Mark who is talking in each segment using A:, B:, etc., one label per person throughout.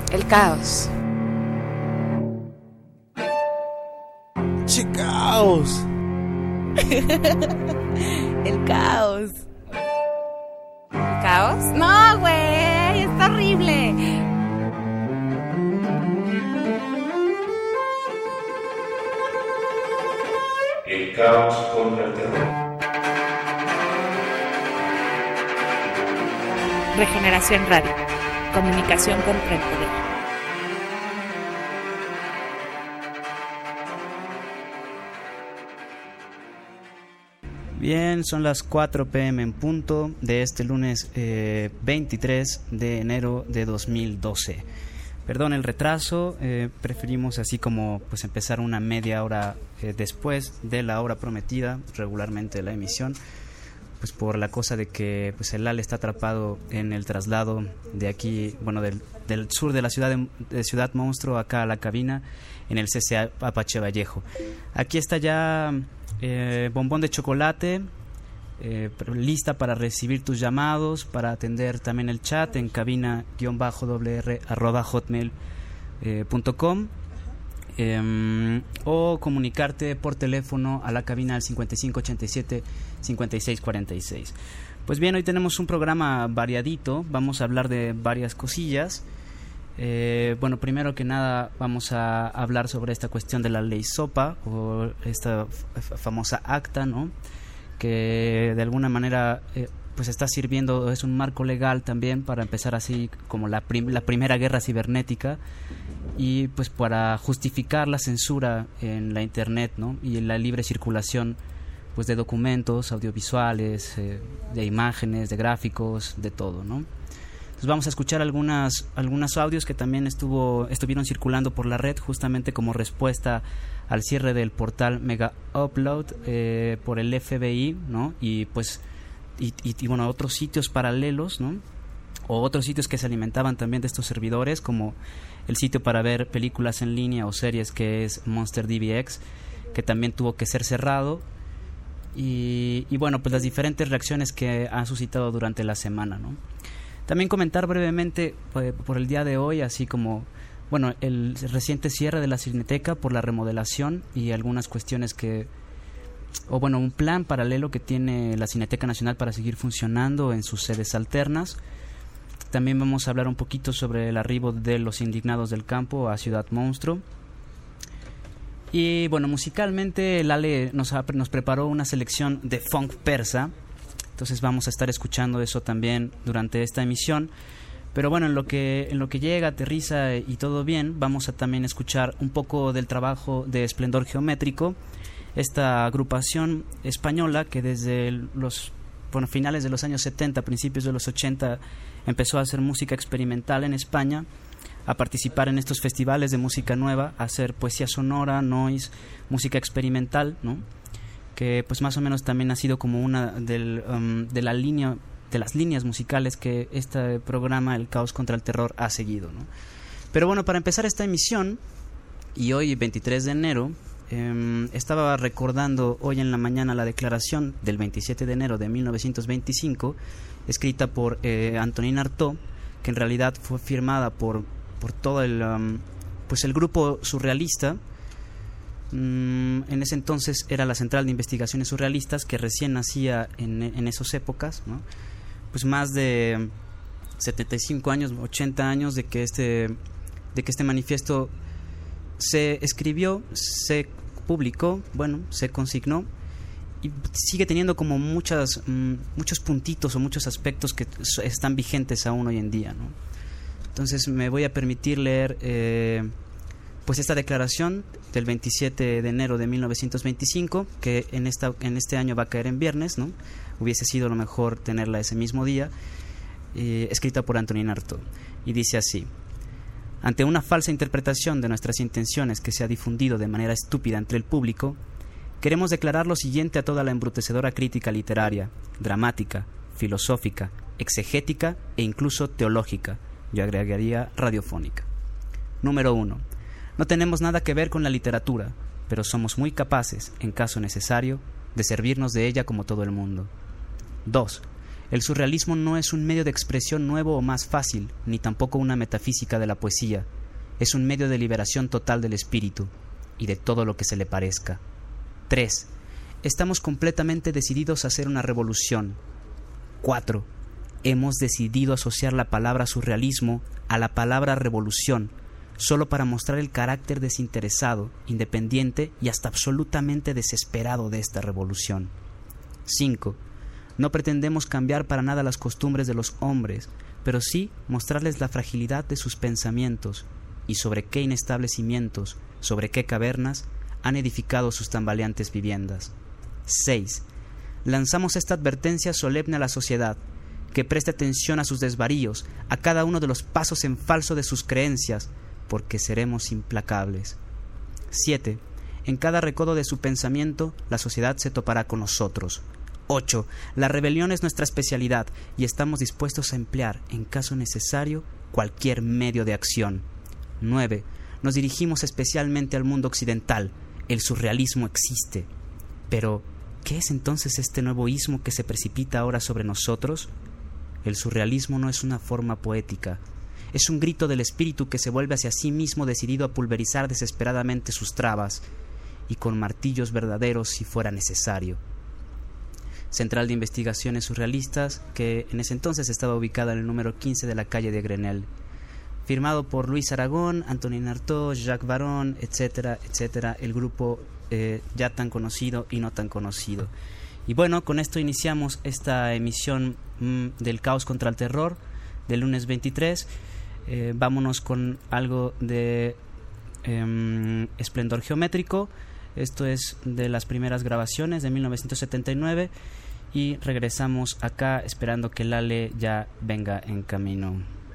A: El caos.
B: ¡Che caos!
A: El caos. ¿El caos? No, güey, está horrible.
C: El caos contra el terror.
D: Regeneración Radio. Comunicación contra el poder.
E: Bien, son las 4 p.m. en punto de este lunes 23 de enero de 2012. Perdón el retraso, preferimos así como pues empezar una media hora después de la hora prometida, regularmente la emisión, pues por la cosa de que pues el Ale está atrapado en el traslado de aquí, bueno, del sur de la ciudad de Ciudad Monstruo acá a la cabina en el CCA Apache Vallejo. Aquí está ya Bombón de Chocolate, lista para recibir tus llamados, para atender también el chat en cabina-wr@hotmail.com, o comunicarte por teléfono a la cabina al 5587-5646. Pues bien, hoy tenemos un programa variadito, vamos a hablar de varias cosillas. Bueno, primero que nada vamos a hablar sobre esta cuestión de la ley SOPA, o esta famosa acta, ¿no?, que de alguna manera pues está sirviendo, es un marco legal también para empezar así como la primera guerra cibernética, y pues para justificar la censura en la internet, ¿no?, y la libre circulación pues de documentos audiovisuales, de imágenes, de gráficos, de todo, ¿no? Entonces vamos a escuchar algunos audios que también estuvieron circulando por la red justamente como respuesta al cierre del portal Mega Upload por el FBI, ¿no? Y pues y bueno, otros sitios paralelos, ¿no?, o otros sitios que se alimentaban también de estos servidores, como el sitio para ver películas en línea o series que es MonsterDBX, que también tuvo que ser cerrado. Y bueno, pues las diferentes reacciones que han suscitado durante la semana, ¿no? También comentar brevemente por el día de hoy, así como, bueno, el reciente cierre de la Cineteca por la remodelación y algunas cuestiones un plan paralelo que tiene la Cineteca Nacional para seguir funcionando en sus sedes alternas. También vamos a hablar un poquito sobre el arribo de los indignados del campo a Ciudad Monstruo. Y bueno, musicalmente el Ale nos preparó una selección de funk persa. Entonces vamos a estar escuchando eso también durante esta emisión. Pero bueno, en lo que llega, aterriza y todo bien, vamos a también escuchar un poco del trabajo de Esplendor Geométrico, esta agrupación española que desde los finales de los años 70, principios de los 80, empezó a hacer música experimental en España, a participar en estos festivales de música nueva, a hacer poesía sonora, noise, música experimental, ¿no?, que pues más o menos también ha sido como una de las líneas musicales que este programa El Caos contra el Terror ha seguido, ¿no? Pero bueno, para empezar esta emisión, y hoy 23 de enero, estaba recordando hoy en la mañana la declaración del 27 de enero de 1925, escrita por Antonin Artaud, que en realidad fue firmada por todo el grupo surrealista. En ese entonces era la Central de Investigaciones Surrealistas, que recién nacía en esas épocas, ¿no? Pues más de 75 años, 80 años de que este manifiesto se escribió, se publicó, bueno, se consignó, y sigue teniendo como muchos puntitos o muchos aspectos que están vigentes aún hoy en día, ¿no? Entonces me voy a permitir leer pues esta declaración del 27 de enero de 1925, que en este año va a caer en viernes, ¿no? Hubiese sido lo mejor tenerla ese mismo día, escrita por Antonin Artaud, y dice así: ante una falsa interpretación de nuestras intenciones que se ha difundido de manera estúpida entre el público, queremos declarar lo siguiente a toda la embrutecedora crítica literaria, dramática, filosófica, exegética e incluso teológica, yo agregaría radiofónica. Número 1. No tenemos nada que ver con la literatura, pero somos muy capaces, en caso necesario, de servirnos de ella como todo el mundo. 2. El surrealismo no es un medio de expresión nuevo o más fácil, ni tampoco una metafísica de la poesía. Es un medio de liberación total del espíritu y de todo lo que se le parezca. 3. Estamos completamente decididos a hacer una revolución. 4. Hemos decidido asociar la palabra surrealismo a la palabra revolución, solo para mostrar el carácter desinteresado, independiente y hasta absolutamente desesperado de esta revolución. 5. No pretendemos cambiar para nada las costumbres de los hombres, pero sí mostrarles la fragilidad de sus pensamientos y sobre qué inestables cimientos, sobre qué cavernas han edificado sus tambaleantes viviendas. 6. Lanzamos esta advertencia solemne a la sociedad, que preste atención a sus desvaríos, a cada uno de los pasos en falso de sus creencias, porque seremos implacables. 7. En cada recodo de su pensamiento, la sociedad se topará con nosotros. 8. La rebelión es nuestra especialidad y estamos dispuestos a emplear, en caso necesario, cualquier medio de acción. 9. Nos dirigimos especialmente al mundo occidental. El surrealismo existe. Pero, ¿qué es entonces este nuevo ismo que se precipita ahora sobre nosotros? El surrealismo no es una forma poética. Es un grito del espíritu que se vuelve hacia sí mismo decidido a pulverizar desesperadamente sus trabas, y con martillos verdaderos si fuera necesario. Central de Investigaciones Surrealistas, que en ese entonces estaba ubicada en el número 15 de la calle de Grenelle. Firmado por Luis Aragón, Antonin Artaud, Jacques Baron, etcétera, etcétera, el grupo ya tan conocido y no tan conocido. Y bueno, con esto iniciamos esta emisión del Caos contra el Terror del lunes 23. Vámonos con algo de Esplendor Geométrico. Esto es de las primeras grabaciones de 1979 y regresamos acá esperando que Lale ya venga en camino.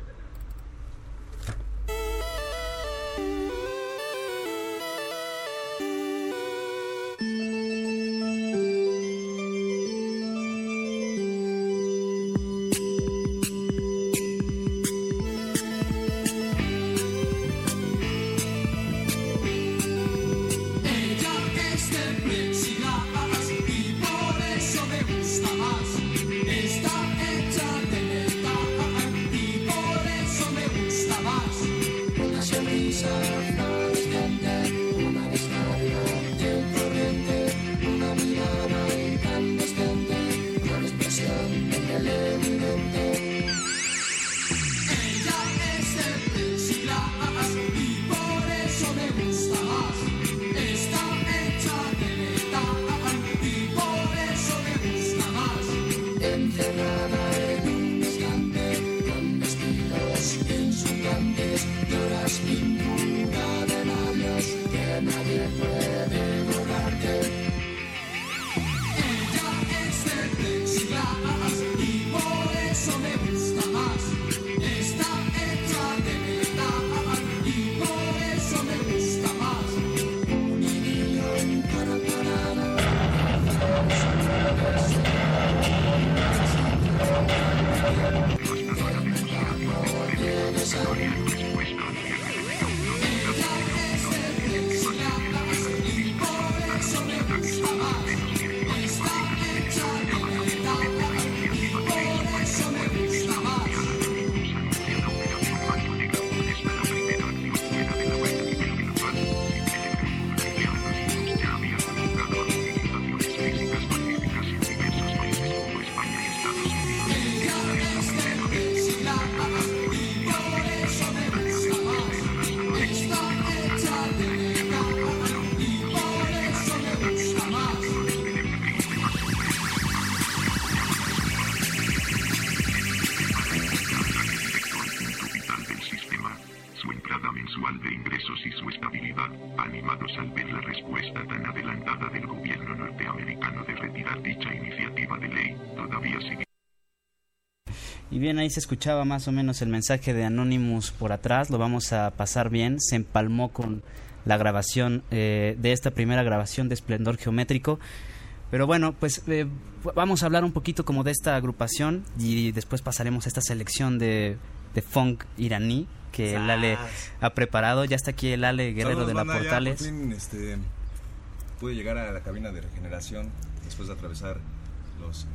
E: Y bien, ahí se escuchaba más o menos el mensaje de Anonymous por atrás, lo vamos a pasar bien, se empalmó con la grabación de esta primera grabación de Esplendor Geométrico. Pero bueno, pues vamos a hablar un poquito como de esta agrupación y después pasaremos a esta selección de funk iraní que el Ale ha preparado. Ya está aquí el Ale Guerrero. Saludos, de la banda, Portales.
B: Ya por fin, pude llegar a la cabina de regeneración después de atravesar los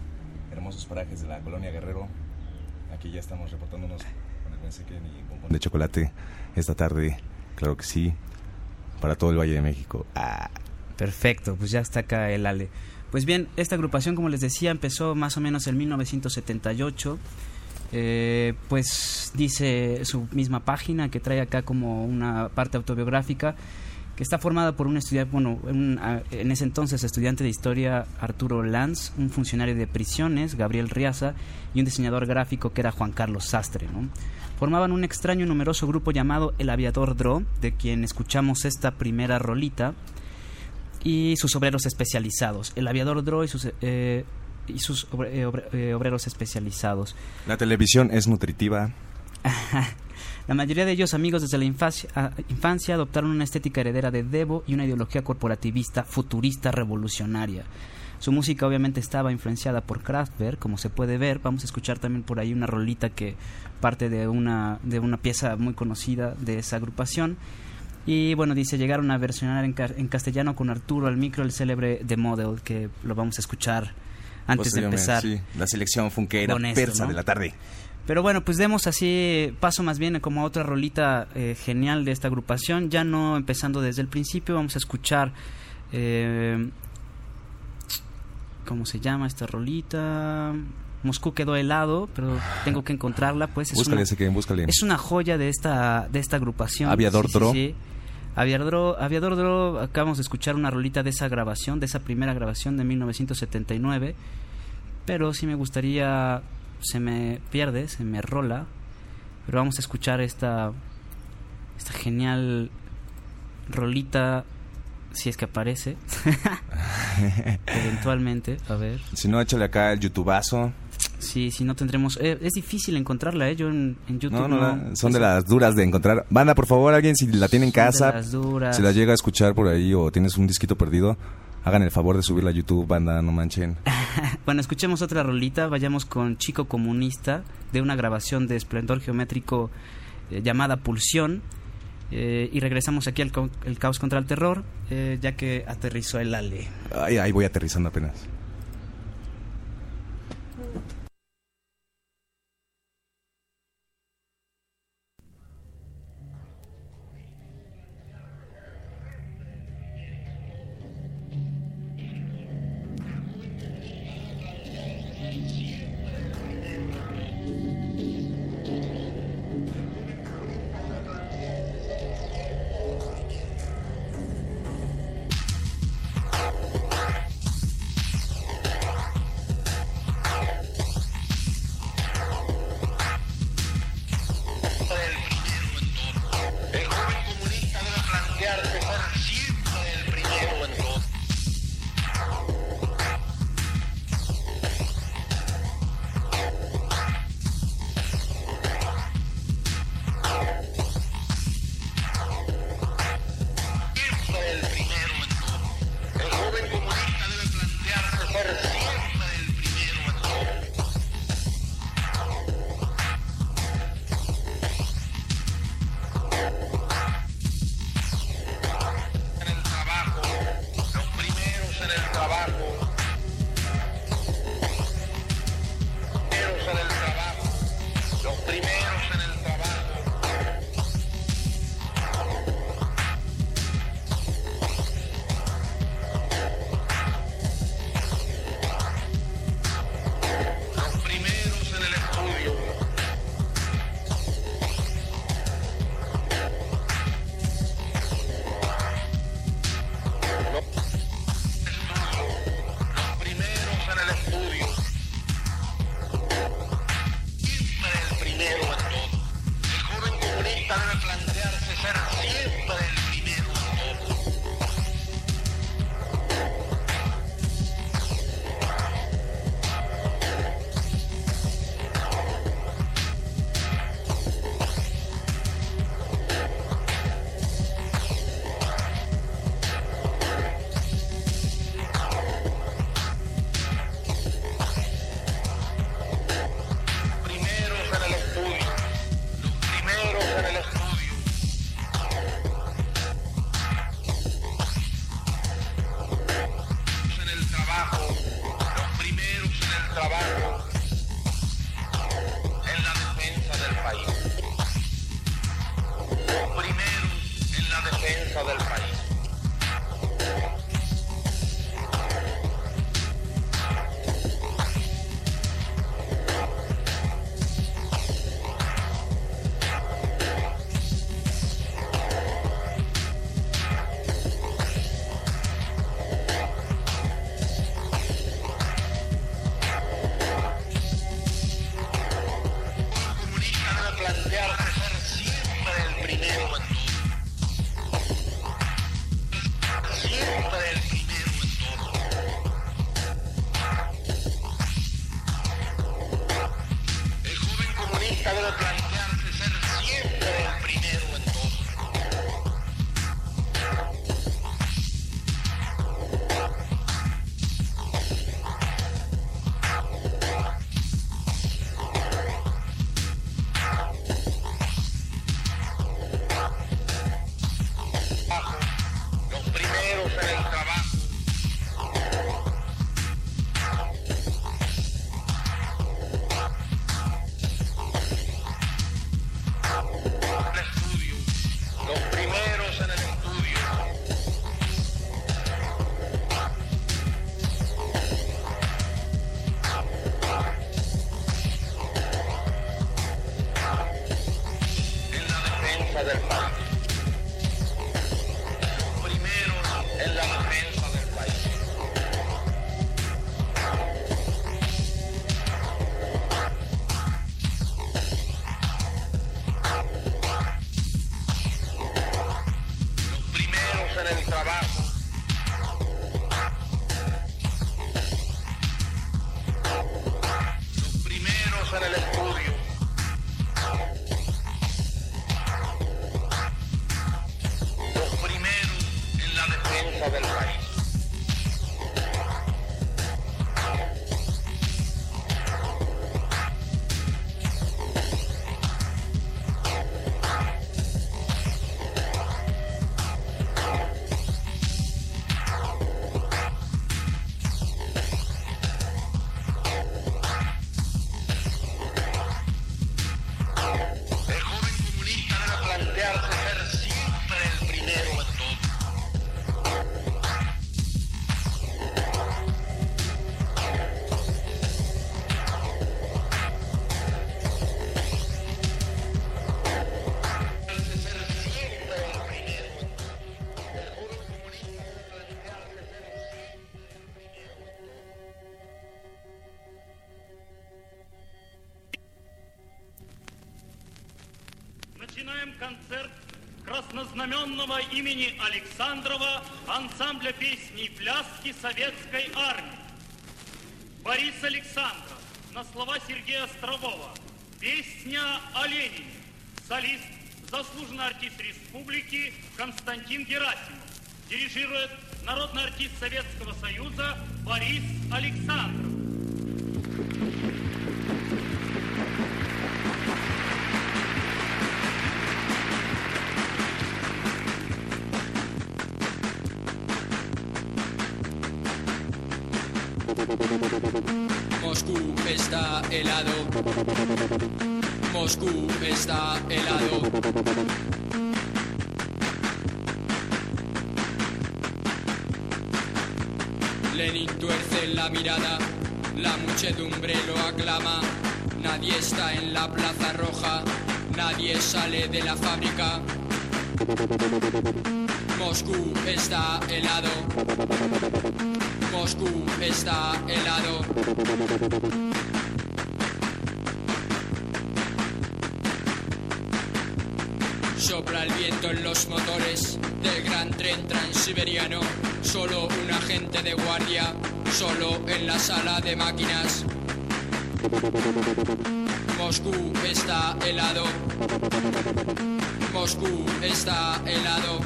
B: hermosos parajes de la Colonia Guerrero. Aquí ya estamos reportándonos con el buen Sequen y Bombón de Chocolate esta tarde, claro que sí, para todo el Valle de México.
E: Perfecto, pues ya está acá el Ale. Pues bien, esta agrupación, como les decía, empezó más o menos en 1978. Pues dice su misma página, que trae acá como una parte autobiográfica, que está formada por un estudiante, en ese entonces estudiante de historia, Arturo Lanz, un funcionario de prisiones, Gabriel Riaza, y un diseñador gráfico que era Juan Carlos Sastre, ¿no? Formaban un extraño y numeroso grupo llamado El Aviador Dro, de quien escuchamos esta primera rolita, y sus obreros especializados. El Aviador Dro y sus obreros especializados.
B: La televisión es nutritiva.
E: La mayoría de ellos, amigos desde la infancia, adoptaron una estética heredera de Devo y una ideología corporativista, futurista, revolucionaria. Su música obviamente estaba influenciada por Kraftwerk, como se puede ver. Vamos a escuchar también por ahí una rolita que parte de una pieza muy conocida de esa agrupación. Y bueno, dice, llegaron a versionar en castellano con Arturo al micro el célebre The Model, que lo vamos a escuchar antes de empezar.
B: Sí, la selección funkera persa, ¿no?, de la tarde.
E: Pero bueno, pues demos así paso más bien como a otra rolita genial de esta agrupación, ya no empezando desde el principio. Vamos a escuchar ¿cómo se llama esta rolita? Moscú quedó helado, pero tengo que encontrarla, pues.
B: Búscale.
E: Es una joya de esta agrupación.
B: Aviador Dro.
E: Sí. Aviador Dro, acabamos de escuchar una rolita de esa grabación, de esa primera grabación de 1979, pero sí me gustaría, se me rola, pero vamos a escuchar esta genial rolita, si es que aparece, eventualmente, a ver.
B: Si no, échale acá el youtubazo.
E: Sí, si no tendremos... es difícil encontrarla, yo en YouTube
B: no, son de las duras de encontrar. Banda, por favor, alguien si la tiene en casa, si la llega a escuchar por ahí o tienes un disquito perdido, hagan el favor de subirla a YouTube, banda, no manchen.
E: Bueno, escuchemos otra rolita, vayamos con Chico Comunista, de una grabación de Esplendor Geométrico llamada Pulsión, y regresamos aquí al el Caos contra el Terror, ya que aterrizó el Ale.
B: Ahí voy aterrizando apenas.
F: defensa del país. Primeros en la defensa del país. Los primeros en el trabajo. Los primeros en el estudio. Los primeros en la defensa del país. El joven comunista debe plantearse ser siempre el primero en todo. Ser siempre el primero en todo. El joven comunista debe plantearse ser siempre el primero en todo.
G: Начинаем концерт краснознаменного имени Александрова ансамбля песни и пляски Советской Армии. Борис Александров на слова Сергея Острового. Песня о Ленине. Солист, заслуженный артист республики Константин Герасимов. Дирижирует народный артист Советского Союза Борис Александров.
H: Moscú está helado. Moscú está helado. Lenin tuerce la mirada, la muchedumbre lo aclama. Nadie está en la Plaza Roja, nadie sale de la fábrica. Moscú está helado. Moscú está helado. Sopla el viento en los motores del gran tren transiberiano. Solo un agente de guardia, solo en la sala de máquinas. Moscú está helado. Moscú está helado.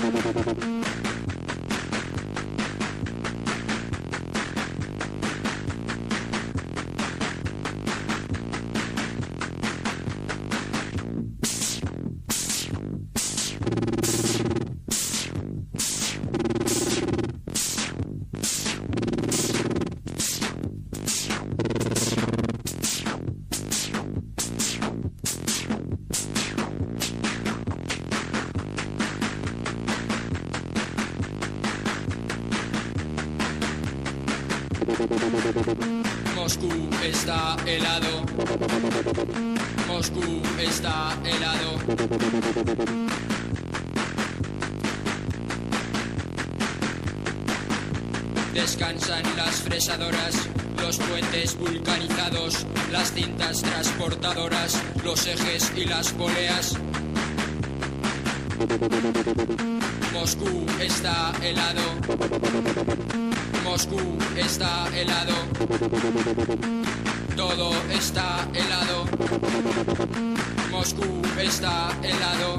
H: Moscú está helado. Moscú está helado. Descansan las fresadoras, los puentes vulcanizados, las cintas transportadoras, los ejes y las poleas. Moscú está helado. Moscú está helado. Todo está helado. Moscú está helado.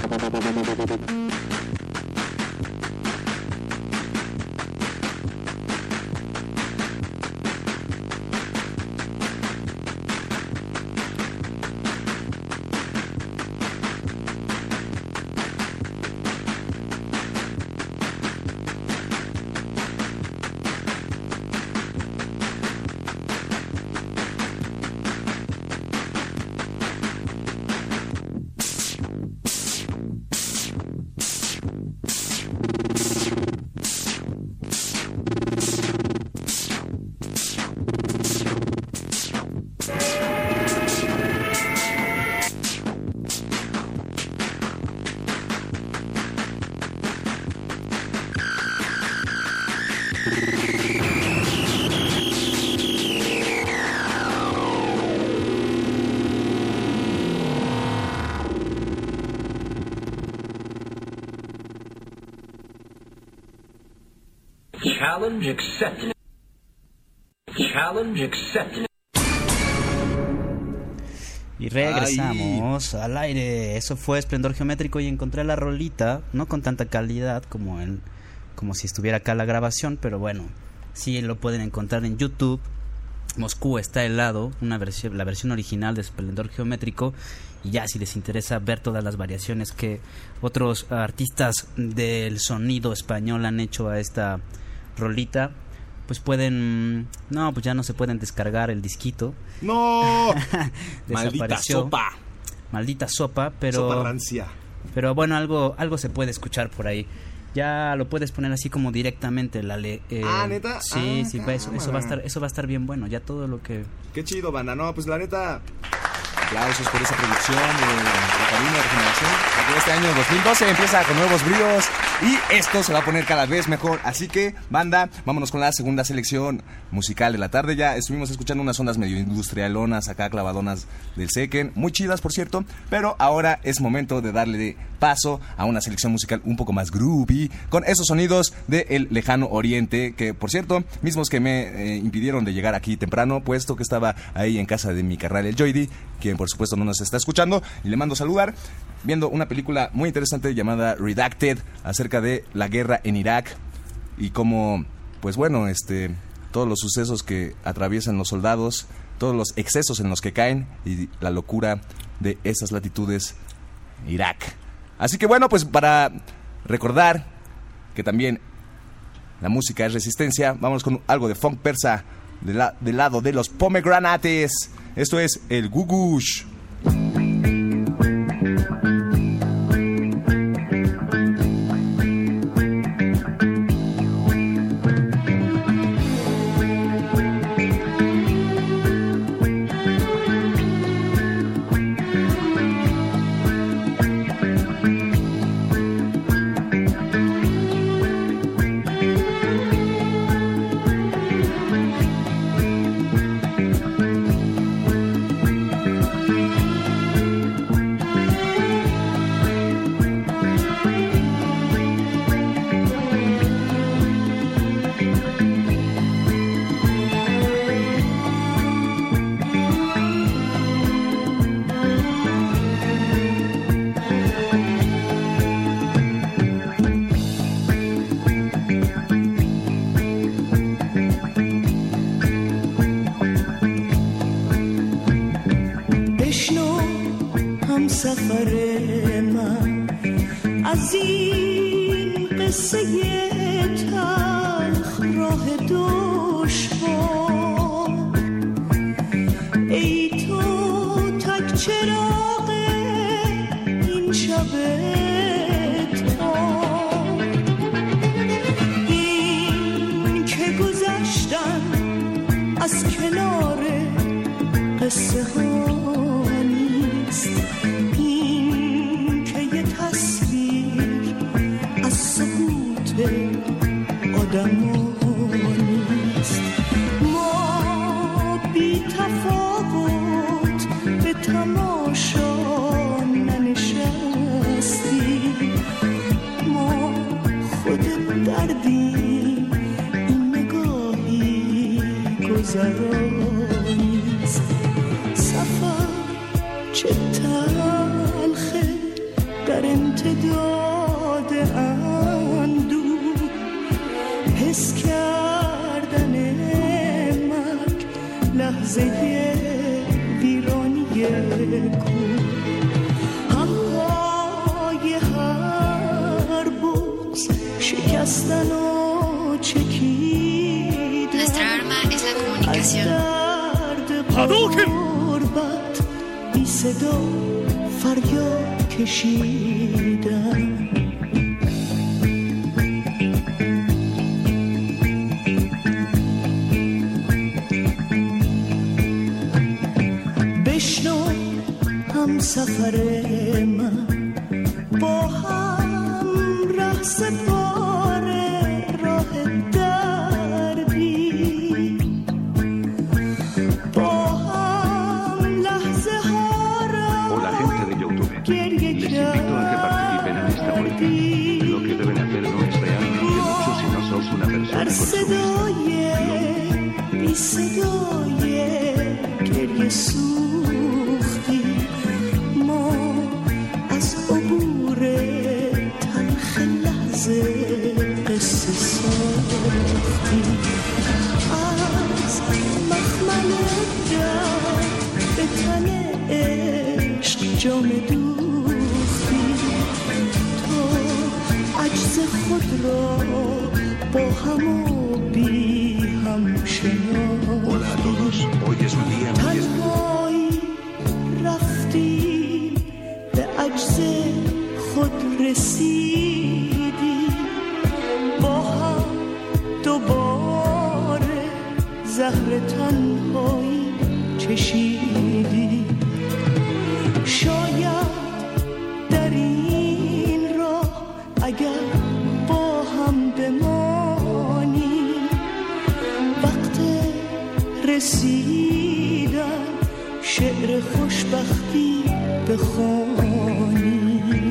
I: Challenge accepted. Challenge accepted.
E: Y regresamos al aire. Eso fue Esplendor Geométrico y encontré la rolita, no con tanta calidad como si estuviera acá la grabación, pero bueno, sí lo pueden encontrar en YouTube. Moscú está helado, la versión original de Esplendor Geométrico. Y ya si les interesa ver todas las variaciones que otros artistas del sonido español han hecho a esta rolita, pues pueden... No, pues ya no se pueden descargar el disquito.
B: ¡No!
E: Maldita sopa, pero...
B: Sopa rancia.
E: Pero bueno, algo se puede escuchar por ahí. Ya lo puedes poner así como directamente, Lale.
B: ¿Neta?
E: Sí, eso va a estar bien bueno. Ya todo lo que...
B: Qué chido, banda. No, pues la neta... Aplausos por esa producción de Camino de Regeneración. Porque este año 2012 empieza con nuevos bríos y esto se va a poner cada vez mejor. Así que, banda, vámonos con la segunda selección musical de la tarde. Ya estuvimos escuchando unas ondas medio industrialonas acá, clavadonas del Sequen, muy chidas por cierto, pero ahora es momento de darle paso a una selección musical un poco más groovy, con esos sonidos del lejano oriente, que por cierto, mismos que me impidieron de llegar aquí temprano, puesto que estaba ahí en casa de mi carnal el Joydy, quien por supuesto no nos está escuchando, y le mando saludar, viendo una película muy interesante llamada Redacted, acerca de la guerra en Irak, y cómo, pues bueno, todos los sucesos que atraviesan los soldados, todos los excesos en los que caen, y la locura de esas latitudes, Irak. Así que bueno, pues para recordar que también la música es resistencia, vamos con algo de funk persa del lado de los Pomegranates. Esto es el Gugush.
J: Nuestra arma es la comunicación.
K: بی صدا فریاد کشیدم بشنو هم سفر من با هم ره سپاره راه دربی با هم لحظه ها را
L: Hola gente de YouTube, les invito a que participen en esta vuelta. Lo que deben hacer no es realmente mucho si no sos una persona consciente.
K: سوختی ما از عبور تلخ لحظه قصه ساختی از مخمل درد به تن عشق جام دوختی تا عجز خود را با هم و بی هم شناختی تنهایی رفتی به عجز خود رسیدی با هم دوباره زهر تنهایی چشیدی شاید در این راه اگر با هم بمانی وقت رسیدن شعر خوشبختی بخوانی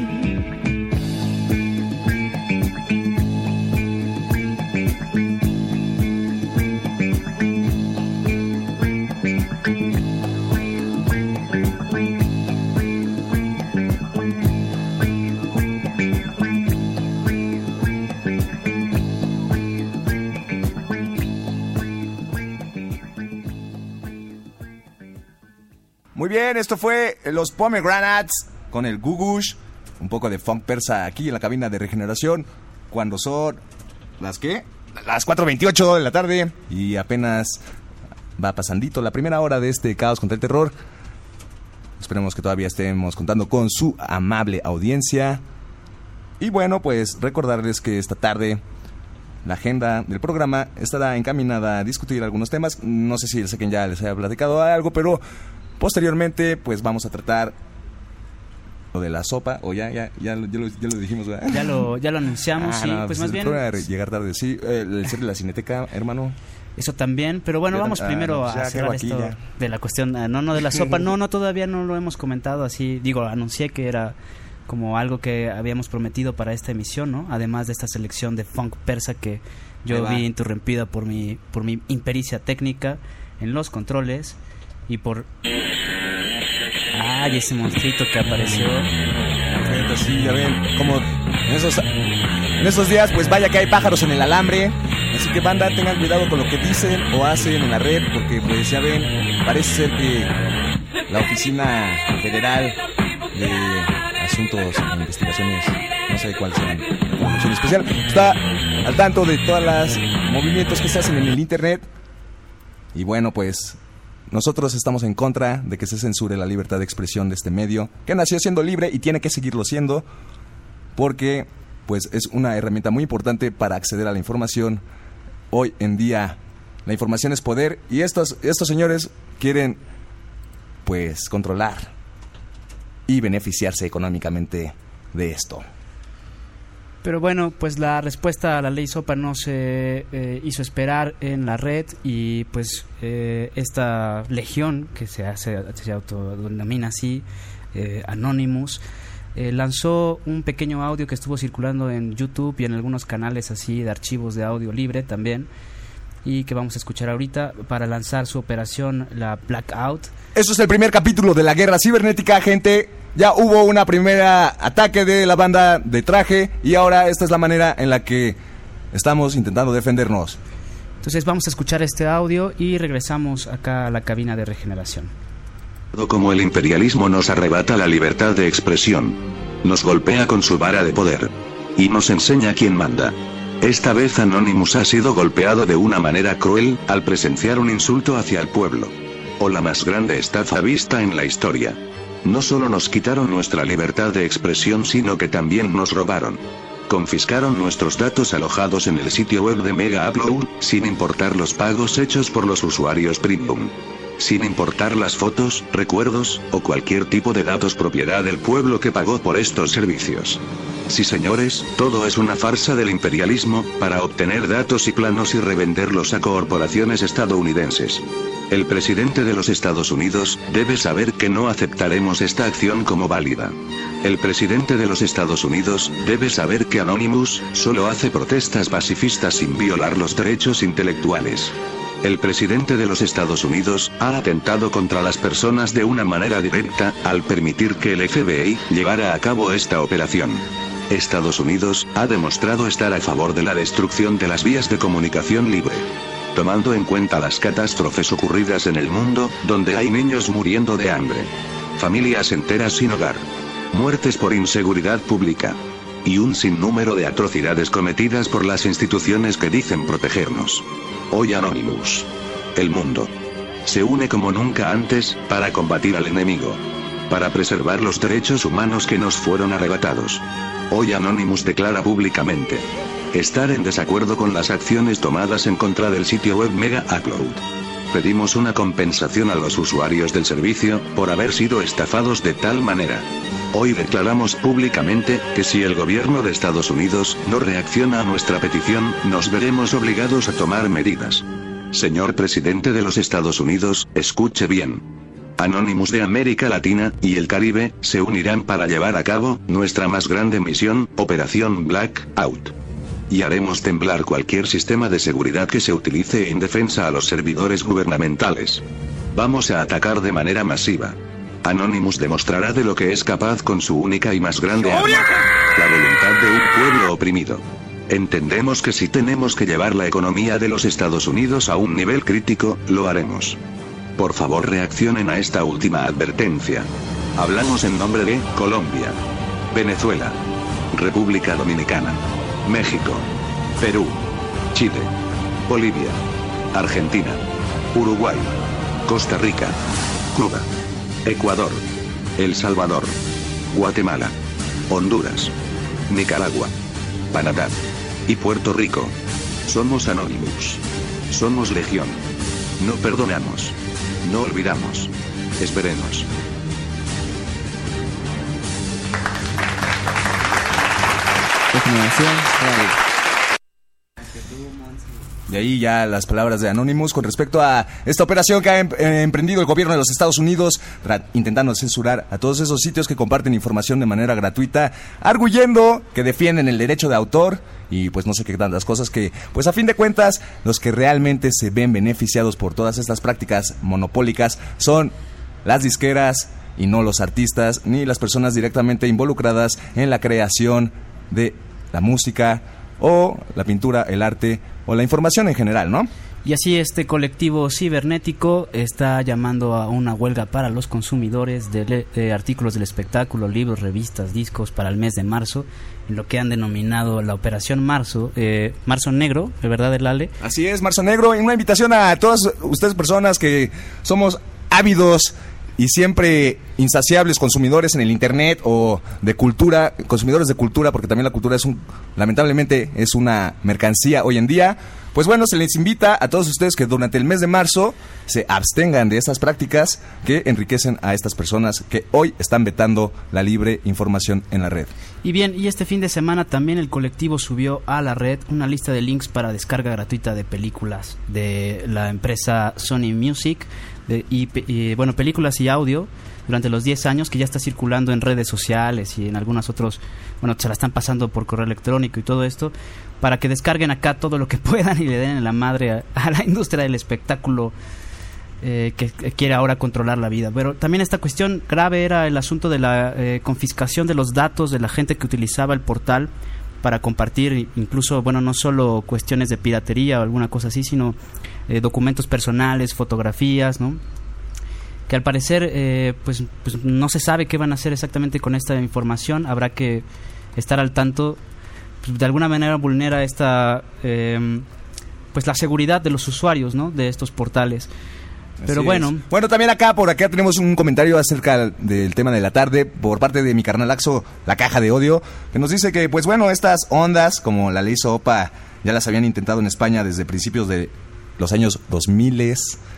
B: Muy bien, esto fue Los Pomegranates con el Gugush, un poco de funk persa aquí en la cabina de Regeneración, cuando son las 4:28 de la tarde y apenas va pasandito la primera hora de este Caos contra el Terror. Esperemos que todavía estemos contando con su amable audiencia. Y bueno, pues recordarles que esta tarde la agenda del programa estará encaminada a discutir algunos temas. No sé si sé que ya les haya platicado algo, pero posteriormente, pues vamos a tratar lo de la sopa, o ya lo dijimos, ¿verdad?
E: Ya lo anunciamos, sí,
B: no,
E: pues más bien.
B: Llegar tarde, sí, el ser de la Cineteca, hermano.
E: Eso también, pero bueno, vamos primero a cerrar esto de la cuestión, no de la sopa, no, todavía no lo hemos comentado así, digo, anuncié que era como algo que habíamos prometido para esta emisión, ¿no? Además de esta selección de funk persa que yo vi interrumpida por mi impericia técnica en los controles. Y por... ¡Ay, ese monstruito que apareció!
B: Sí, ya ven, como en esos días, pues vaya que hay pájaros en el alambre. Así que banda, tengan cuidado con lo que dicen o hacen en la red, porque pues ya ven, parece ser que la Oficina Federal de Asuntos e Investigaciones, no sé cuál sea la información especial, está al tanto de todos los movimientos que se hacen en el internet. Y bueno, pues nosotros estamos en contra de que se censure la libertad de expresión de este medio, que nació siendo libre y tiene que seguirlo siendo, porque pues es una herramienta muy importante para acceder a la información. Hoy en día la información es poder y estos señores quieren pues controlar y beneficiarse económicamente de esto.
E: Pero bueno, pues la respuesta a la ley SOPA no se hizo esperar en la red y pues esta legión que se autodenomina así, Anonymous, lanzó un pequeño audio que estuvo circulando en YouTube y en algunos canales así de archivos de audio libre también, y que vamos a escuchar ahorita para lanzar su operación, la Blackout.
B: Eso es el primer capítulo de la guerra cibernética, gente. Ya hubo una primera ataque de la banda de Traje y ahora esta es la manera en la que estamos intentando defendernos.
E: Entonces vamos a escuchar este audio y regresamos acá a la cabina de Regeneración.
I: Como el imperialismo nos arrebata la libertad de expresión, nos golpea con su vara de poder y nos enseña quién manda. Esta vez Anonymous ha sido golpeado de una manera cruel al presenciar un insulto hacia el pueblo, o la más grande estafa vista en la historia. No solo nos quitaron nuestra libertad de expresión, sino que también nos robaron. Confiscaron nuestros datos alojados en el sitio web de Mega Upload, sin importar los pagos hechos por los usuarios premium. Sin importar las fotos, recuerdos, o cualquier tipo de datos propiedad del pueblo que pagó por estos servicios. Sí, señores, todo es una farsa del imperialismo, para obtener datos y planos y revenderlos a corporaciones estadounidenses. El presidente de los Estados Unidos debe saber que no aceptaremos esta acción como válida. El presidente de los Estados Unidos debe saber que Anonymous solo hace protestas pacifistas sin violar los derechos intelectuales. El presidente de los Estados Unidos ha atentado contra las personas de una manera directa, al permitir que el FBI llevara a cabo esta operación. Estados Unidos ha demostrado estar a favor de la destrucción de las vías de comunicación libre. Tomando en cuenta las catástrofes ocurridas en el mundo, donde hay niños muriendo de hambre, familias enteras sin hogar, muertes por inseguridad pública, y un sinnúmero de atrocidades cometidas por las instituciones que dicen protegernos. Hoy Anonymous, el mundo, se une como nunca antes, para combatir al enemigo, para preservar los derechos humanos que nos fueron arrebatados. Hoy Anonymous declara públicamente estar en desacuerdo con las acciones tomadas en contra del sitio web Mega Upload. Pedimos una compensación a los usuarios del servicio, por haber sido estafados de tal manera. Hoy declaramos públicamente que si el gobierno de Estados Unidos no reacciona a nuestra petición, nos veremos obligados a tomar medidas. Señor presidente de los Estados Unidos, escuche bien. Anonymous de América Latina y el Caribe se unirán para llevar a cabo nuestra más grande misión, Operación Blackout. Y haremos temblar cualquier sistema de seguridad que se utilice en defensa a los servidores gubernamentales. Vamos a atacar de manera masiva. Anonymous demostrará de lo que es capaz con su única y más grande arma, la voluntad de un pueblo oprimido. Entendemos que si tenemos que llevar la economía de los Estados Unidos a un nivel crítico, lo haremos. Por favor, reaccionen a esta última advertencia. Hablamos en nombre de Colombia, Venezuela, República Dominicana, México, Perú, Chile, Bolivia, Argentina, Uruguay, Costa Rica, Cuba, Ecuador, El Salvador, Guatemala, Honduras, Nicaragua, Panamá y Puerto Rico. Somos Anonymous. Somos Legión. No perdonamos. No olvidamos. Esperemos.
B: De ahí ya las palabras de Anonymous con respecto a esta operación que ha emprendido el gobierno de los Estados Unidos, intentando censurar a todos esos sitios que comparten información de manera gratuita, arguyendo que defienden el derecho de autor y pues no sé qué tantas cosas, que pues a fin de cuentas los que realmente se ven beneficiados por todas estas prácticas monopólicas son las disqueras y no los artistas ni las personas directamente involucradas en la creación de la música o la pintura, el arte o la información en general, ¿no?
E: Y así este colectivo cibernético está llamando a una huelga para los consumidores de artículos del espectáculo, libros, revistas, discos para el mes de marzo, en lo que han denominado la Operación Marzo, Marzo Negro, ¿de verdad, Lale?
B: Así es, Marzo Negro, y una invitación a todas ustedes personas que somos ávidos y siempre insaciables consumidores en el internet o de cultura, consumidores de cultura, porque también la cultura lamentablemente es una mercancía hoy en día. Pues bueno, se les invita a todos ustedes que durante el mes de marzo se abstengan de estas prácticas que enriquecen a estas personas que hoy están vetando la libre información en la red.
E: Y bien, y este fin de semana también el colectivo subió a la red una lista de links para descarga gratuita de películas de la empresa Sony Music, bueno, películas y audio durante los 10 años, que ya está circulando en redes sociales y en algunos otros, bueno, se la están pasando por correo electrónico y todo esto, para que descarguen acá todo lo que puedan y le den en la madre a la industria del espectáculo que quiere ahora controlar la vida. Pero también esta cuestión grave era el asunto de la confiscación de los datos de la gente que utilizaba el portal para compartir, incluso, bueno, no solo cuestiones de piratería o alguna cosa así, sino documentos personales, fotografías, ¿no? Que al parecer pues no se sabe qué van a hacer exactamente con esta información. Habrá que estar al tanto. Pues, de alguna manera vulnera esta pues la seguridad de los usuarios, ¿no?, de estos portales. Pero bueno.
B: Bueno, también por acá tenemos un comentario acerca del tema de la tarde por parte de mi carnalaxo, la caja de odio, que nos dice que, pues bueno, estas ondas, como la ley SOPA, ya las habían intentado en España desde principios de los años 2000,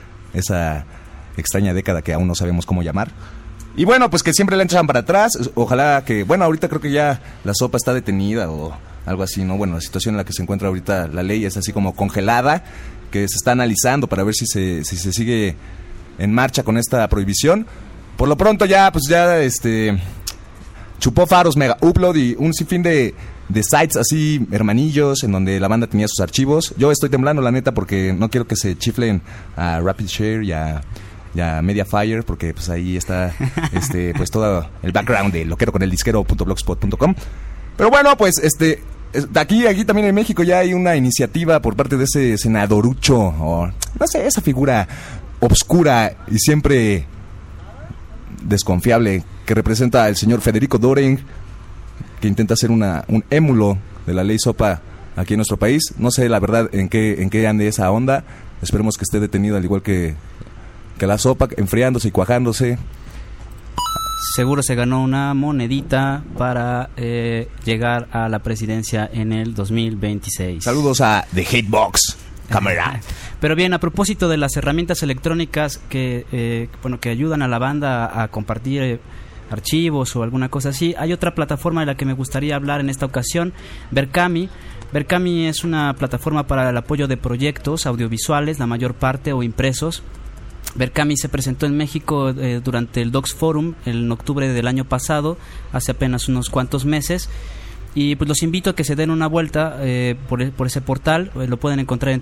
B: esa extraña década que aún no sabemos cómo llamar. Y bueno, pues que siempre la echan para atrás. Ojalá que, bueno, ahorita creo que ya la SOPA está detenida o algo así, ¿no? Bueno, la situación en la que se encuentra ahorita la ley es así como congelada, que se está analizando para ver si se sigue en marcha con esta prohibición. Por lo pronto ya, pues ya, Chupó Faros, Mega Upload y un sinfín de sites así, hermanillos, en donde la banda tenía sus archivos. Yo estoy temblando, la neta, porque no quiero que se chiflen a RapidShare y a Mediafire, porque pues ahí está pues todo el background de loqueroconeldisquero.blogspot.com. Pero bueno, pues aquí también en México ya hay una iniciativa por parte de ese senadorucho, o no sé, esa figura obscura y siempre desconfiable que representa al señor Federico Doren, que intenta hacer un émulo de la ley SOPA aquí en nuestro país. No sé la verdad en qué ande esa onda. Esperemos que esté detenido al igual que la SOPA, enfriándose y cuajándose.
E: Seguro se ganó una monedita para llegar a la presidencia en el 2026.
B: Saludos a The Hatebox Camera.
E: Pero bien, a propósito de las herramientas electrónicas que ayudan a la banda a compartir archivos o alguna cosa así, hay otra plataforma de la que me gustaría hablar en esta ocasión, Verkami. Verkami es una plataforma para el apoyo de proyectos audiovisuales, la mayor parte, o impresos. Verkami se presentó en México durante el Docs Forum en octubre del año pasado, hace apenas unos cuantos meses. Y pues los invito a que se den una vuelta por ese portal. Lo pueden encontrar en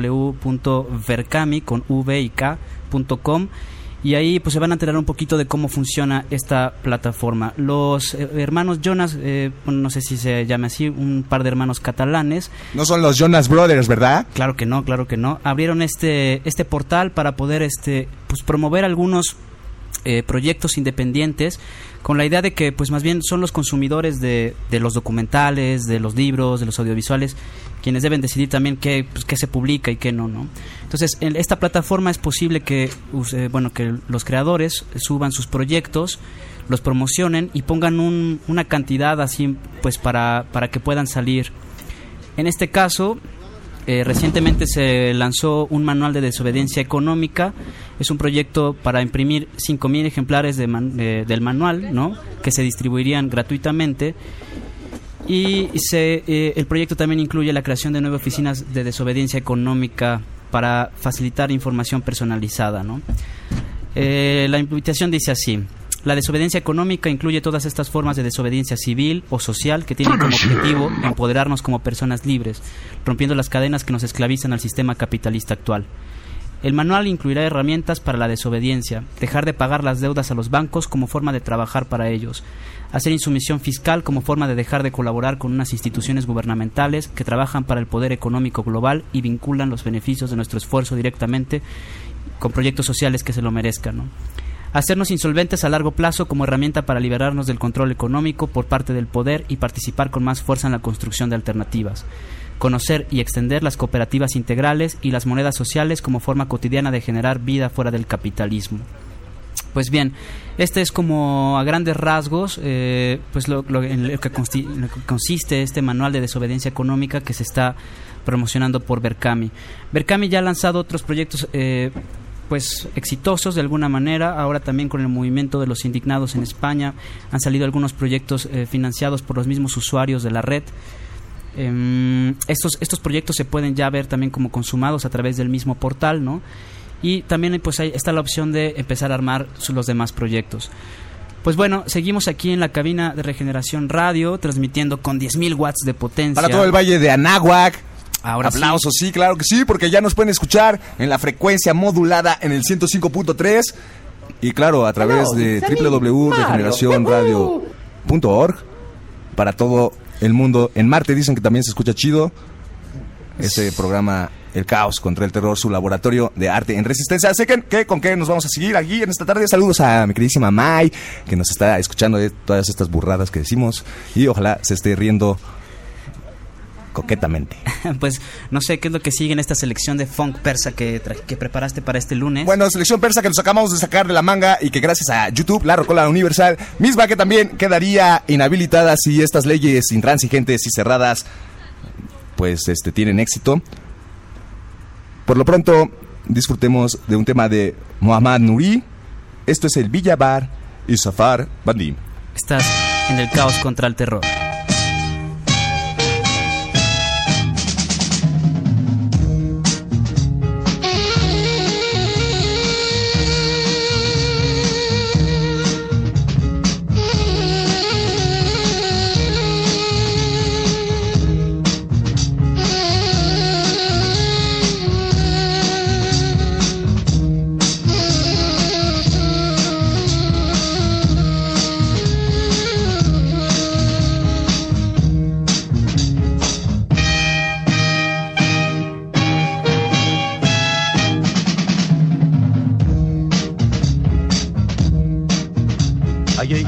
E: www.verkami.com y ahí pues se van a enterar un poquito de cómo funciona esta plataforma. Los hermanos Jonas, no sé si se llama así, un par de hermanos catalanes.
B: No son los Jonas Brothers, ¿verdad?
E: Claro que no. Abrieron este portal para poder pues promover algunos proyectos independientes, con la idea de que pues más bien son los consumidores de los documentales, de los libros, de los audiovisuales, quienes deben decidir también qué se publica y qué no. Entonces, en esta plataforma es posible que los creadores suban sus proyectos, los promocionen y pongan una cantidad así pues para que puedan salir. En este caso, recientemente se lanzó un manual de desobediencia económica. Es un proyecto para imprimir 5,000 ejemplares del manual, ¿no?, que se distribuirían gratuitamente. Y el proyecto también incluye la creación de 9 oficinas de desobediencia económica para facilitar información personalizada, ¿no? La invitación dice así: la desobediencia económica incluye todas estas formas de desobediencia civil o social que tienen como objetivo empoderarnos como personas libres, rompiendo las cadenas que nos esclavizan al sistema capitalista actual. El manual incluirá herramientas para la desobediencia, dejar de pagar las deudas a los bancos como forma de trabajar para ellos, hacer insumisión fiscal como forma de dejar de colaborar con unas instituciones gubernamentales que trabajan para el poder económico global y vinculan los beneficios de nuestro esfuerzo directamente con proyectos sociales que se lo merezcan, ¿no? Hacernos insolventes a largo plazo como herramienta para liberarnos del control económico por parte del poder y participar con más fuerza en la construcción de alternativas. Conocer y extender las cooperativas integrales y las monedas sociales como forma cotidiana de generar vida fuera del capitalismo. Pues bien, este es como a grandes rasgos pues en lo que consiste este manual de desobediencia económica que se está promocionando por Verkami. Verkami ya ha lanzado otros proyectos pues exitosos de alguna manera. Ahora también con el movimiento de los indignados en España han salido algunos proyectos financiados por los mismos usuarios de la red. Estos proyectos se pueden ya ver también como consumados a través del mismo portal, ¿no? Y también pues ahí está la opción de empezar a armar los demás proyectos. Pues bueno, seguimos aquí en la cabina de Regeneración Radio, transmitiendo con 10,000 watts de potencia
B: para todo el Valle de Anáhuac.
E: Ahora
B: aplausos, sí, claro que sí, porque ya nos pueden escuchar en la frecuencia modulada en el 105.3 y claro, a través de www.regeneracionradio.org para todo el mundo. En Marte dicen que también se escucha chido ese programa El Caos contra el Terror, su laboratorio de arte en resistencia. Así que ¿con qué nos vamos a seguir aquí en esta tarde? Saludos a mi queridísima Mai, que nos está escuchando de todas estas burradas que decimos y ojalá se esté riendo coquetamente.
E: Pues no sé qué es lo que sigue en esta selección de funk persa que preparaste para este lunes.
B: Bueno, selección persa que nos acabamos de sacar de la manga y que gracias a YouTube, la Rocola Universal, misma que también quedaría inhabilitada si estas leyes intransigentes y cerradas pues tienen éxito. Por lo pronto, disfrutemos de un tema de Mohammad Nouri. Esto es el Villabar y Safar Bandim.
E: Estás en el Caos contra el Terror.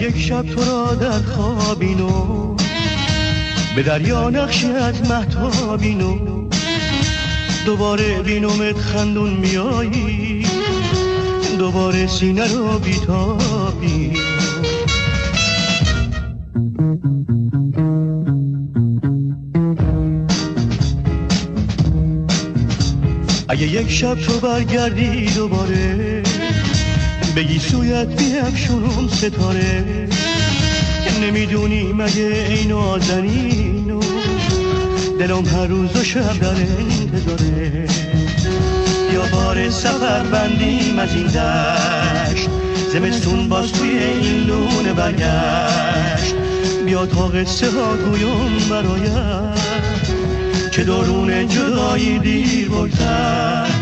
K: یک شب تو را در خوابینو به دریا نقشی از مهتابینو دوباره بینومت خندون میایی دوباره سینه رو بیتابی اگه یک شب تو برگردی دوباره بگی سویت بیفشونم ستاره نمیدونی مگه ای نازنینو دلم هر روز و شب در انتظاره یا بار سفر بندیم از این دشت زمستون باز توی این لونه برگشت بیا تا قصه ها گویم برایت که درون جدایی دیر بگذر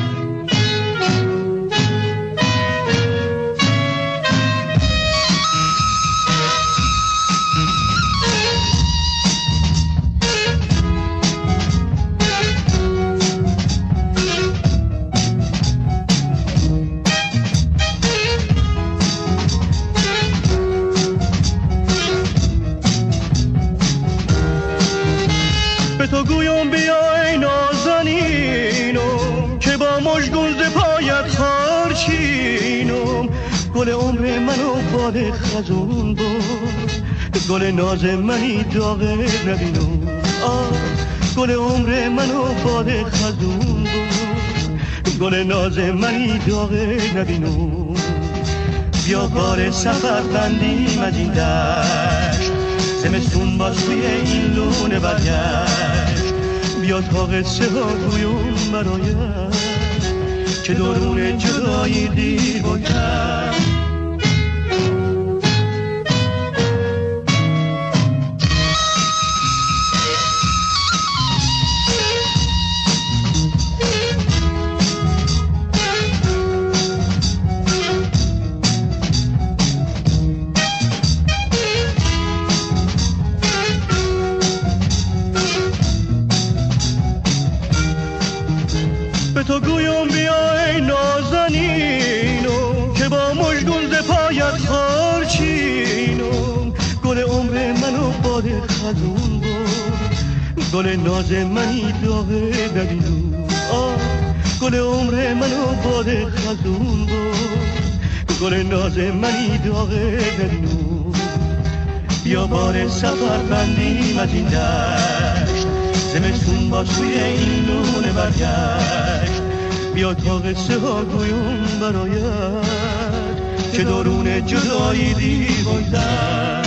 K: تو گویم بیای نازنینم که با مژگون ز پایت خارچینم گل عمر منو باد خزون بود گل ناز منی داغه نبینم گل عمر منو باد خزون بود گل ناز منی داغه نبینم بیا بار سفر بندیم از این دشت زمستون باز توی این لونه برگشت بیا تا قصه ها گویم برایت که درون جدایی دیر بگذر تو گویم بیای نازنینم که با مژگون ز پایت خارچینم گل عمر منو باد خزون بود گل ناز منی داغه نبینم گل عمر منو باد خزون بود گل ناز منی داغه نبینم بیا بار سفر بندیم از این دشت زمستون باز توی این لونه برگشت بیا تا قصه ها گویم برایت که درون جدایی دیر بگذر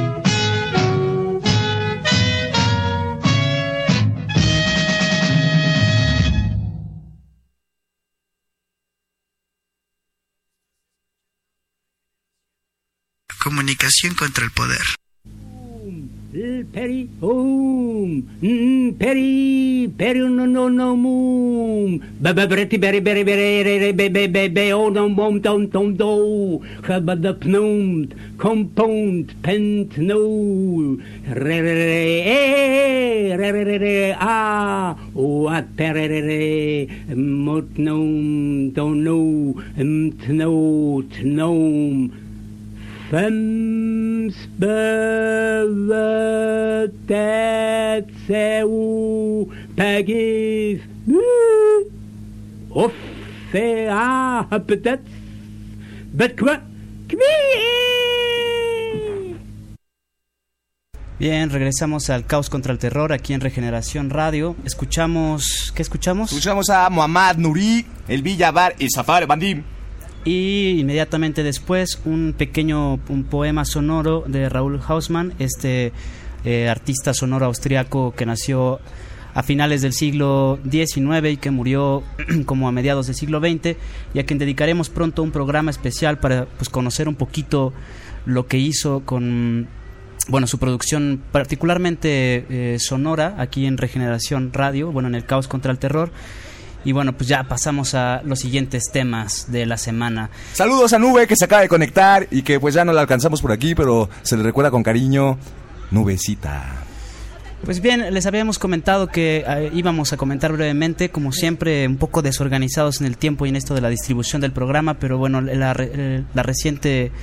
M: Comunicación contra el poder.
N: Peri, peri, no, moom. Babreti, beri, oh, no, mom, tom, do. Habba the pnomed, compound, pent, no. Re, what, perere, mot, no, don't know, no. Fem spevet seu pagis offe peut-être but quoi
E: Bien, regresamos al Caos contra el Terror aquí en Regeneración Radio. Escuchamos, ¿qué escuchamos?
B: Escuchamos a Muhammad Nuri, el Villabar y Safari Bandim.
E: Y inmediatamente después un poema sonoro de Raúl Hausmann, artista sonoro austriaco que nació a finales del siglo XIX y que murió como a mediados del siglo XX, y a quien dedicaremos pronto un programa especial para conocer un poquito lo que hizo con su producción particularmente sonora aquí en Regeneración Radio, en el Caos contra el Terror. Y pues ya pasamos a los siguientes temas de la semana.
B: Saludos a Nube, que se acaba de conectar y que ya no la alcanzamos por aquí, pero se le recuerda con cariño. Nubecita.
E: Pues bien, les habíamos comentado que íbamos a comentar brevemente, como siempre, un poco desorganizados en el tiempo y en esto de la distribución del programa, pero la reciente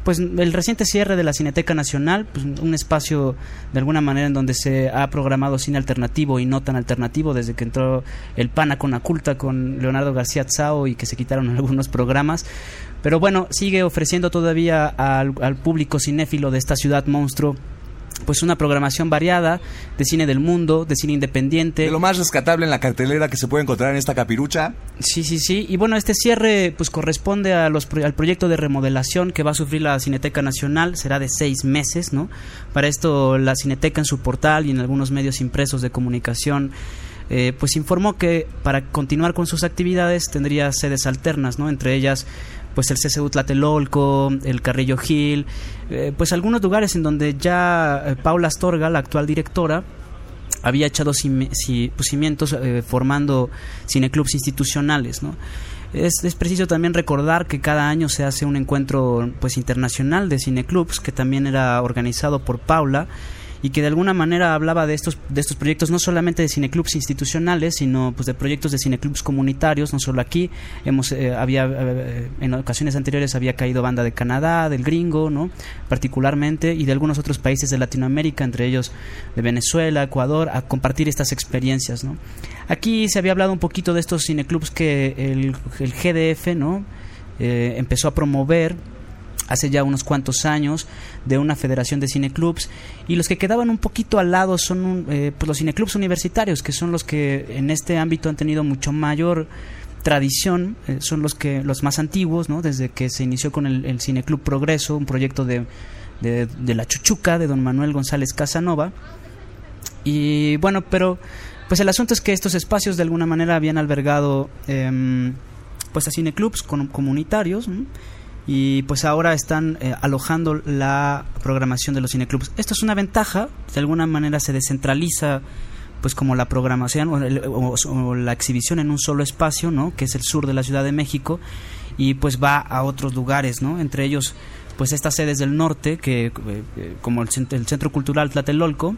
E: pues el reciente cierre de la Cineteca Nacional, pues un espacio de alguna manera en donde se ha programado cine alternativo y no tan alternativo desde que entró el PANA con Aculta, con Leonardo García Tsao, y que se quitaron algunos programas. Pero bueno, sigue ofreciendo todavía al público cinéfilo de esta ciudad monstruo pues una programación variada de cine del mundo, de cine independiente.
B: De lo más rescatable en la cartelera que se puede encontrar en esta capirucha.
E: Sí. Y bueno, este cierre pues corresponde a al proyecto de remodelación que va a sufrir la Cineteca Nacional. Será de 6 meses, ¿no? Para esto la Cineteca en su portal y en algunos medios impresos de comunicación pues informó que para continuar con sus actividades tendría sedes alternas, ¿no? Entre ellas pues el CCU Tlatelolco, el Carrillo Gil, pues algunos lugares en donde ya Paula Astorga, la actual directora, había echado cimientos formando cineclubs institucionales, ¿no? Es preciso también recordar que cada año se hace un encuentro pues internacional de cineclubs que también era organizado por Paula y que de alguna manera hablaba de estos proyectos, no solamente de cineclubs institucionales, sino pues de proyectos de cineclubs comunitarios. No solo aquí, en ocasiones anteriores había caído banda de Canadá, del Gringo, ¿no? Particularmente, y de algunos otros países de Latinoamérica, entre ellos de Venezuela, Ecuador, a compartir estas experiencias, ¿no? Aquí se había hablado un poquito de estos cineclubs que el GDF, ¿no? Empezó a promover hace ya unos cuantos años, de una federación de cineclubs, y los que quedaban un poquito al lado son pues los cineclubs universitarios, que son los que en este ámbito han tenido mucho mayor tradición, son los más antiguos, ¿no? Desde que se inició con el Cineclub Progreso, un proyecto de La Chuchuca, de don Manuel González Casanova. Y bueno, pero pues el asunto es que estos espacios de alguna manera habían albergado pues a cineclubs comunitarios, ¿no? Y pues ahora están alojando la programación de los cineclubs. Esto es una ventaja, de alguna manera se descentraliza pues como la programación o la exhibición en un solo espacio, ¿no? Que es el sur de la Ciudad de México, y pues va a otros lugares, ¿no? Entre ellos pues estas sedes del norte, que como el Centro Cultural Tlatelolco,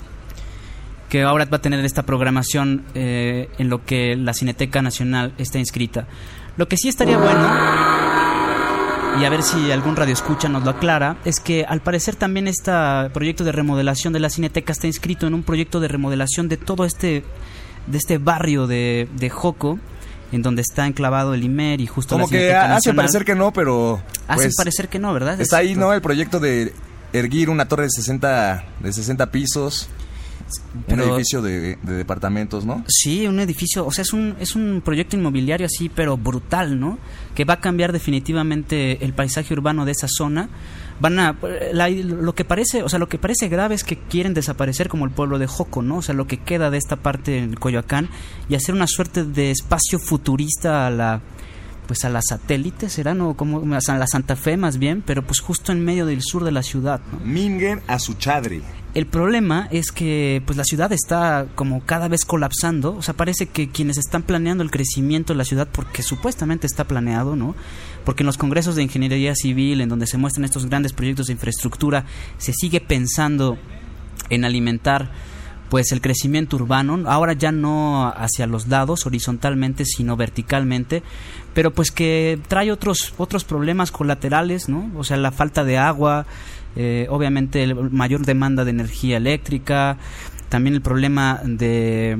E: que ahora va a tener esta programación en lo que la Cineteca Nacional está inscrita. Lo que sí estaría bueno, y a ver si algún radioescucha nos lo aclara, es que al parecer también este proyecto de remodelación de la Cineteca está inscrito en un proyecto de remodelación de todo este barrio de Joco, en donde está enclavado el IMER y justo
B: como
E: la Cineteca Nacional.
B: Hace parecer que no, pero
E: hace parecer que no, ¿verdad?
B: Está ahí, ¿no? El proyecto de erguir una torre de 60 pisos. Pero, un edificio de departamentos, ¿no? Sí, un edificio, o sea, es un proyecto inmobiliario así, pero brutal, ¿no? Que va a cambiar definitivamente el paisaje urbano de esa zona. Lo que parece grave es que quieren desaparecer como el pueblo de Joco, ¿no? O sea, lo que queda de esta parte en Coyoacán, y hacer una suerte de espacio futurista a la Satélite, ¿será? ¿No? Como a la Santa Fe más bien, pero pues justo en medio del sur de la ciudad, ¿no? Mingen a su chadre. El problema es que pues la ciudad está como cada vez colapsando. O sea, parece que quienes están planeando el crecimiento de la ciudad, porque supuestamente está planeado, ¿no? Porque en los congresos de ingeniería civil, en donde se muestran estos grandes proyectos de infraestructura, se sigue pensando en alimentar pues el crecimiento urbano, ahora ya no hacia los lados horizontalmente, sino verticalmente, pero pues que trae otros problemas colaterales, ¿no? O sea, la falta de agua, obviamente mayor demanda de energía eléctrica, también el problema de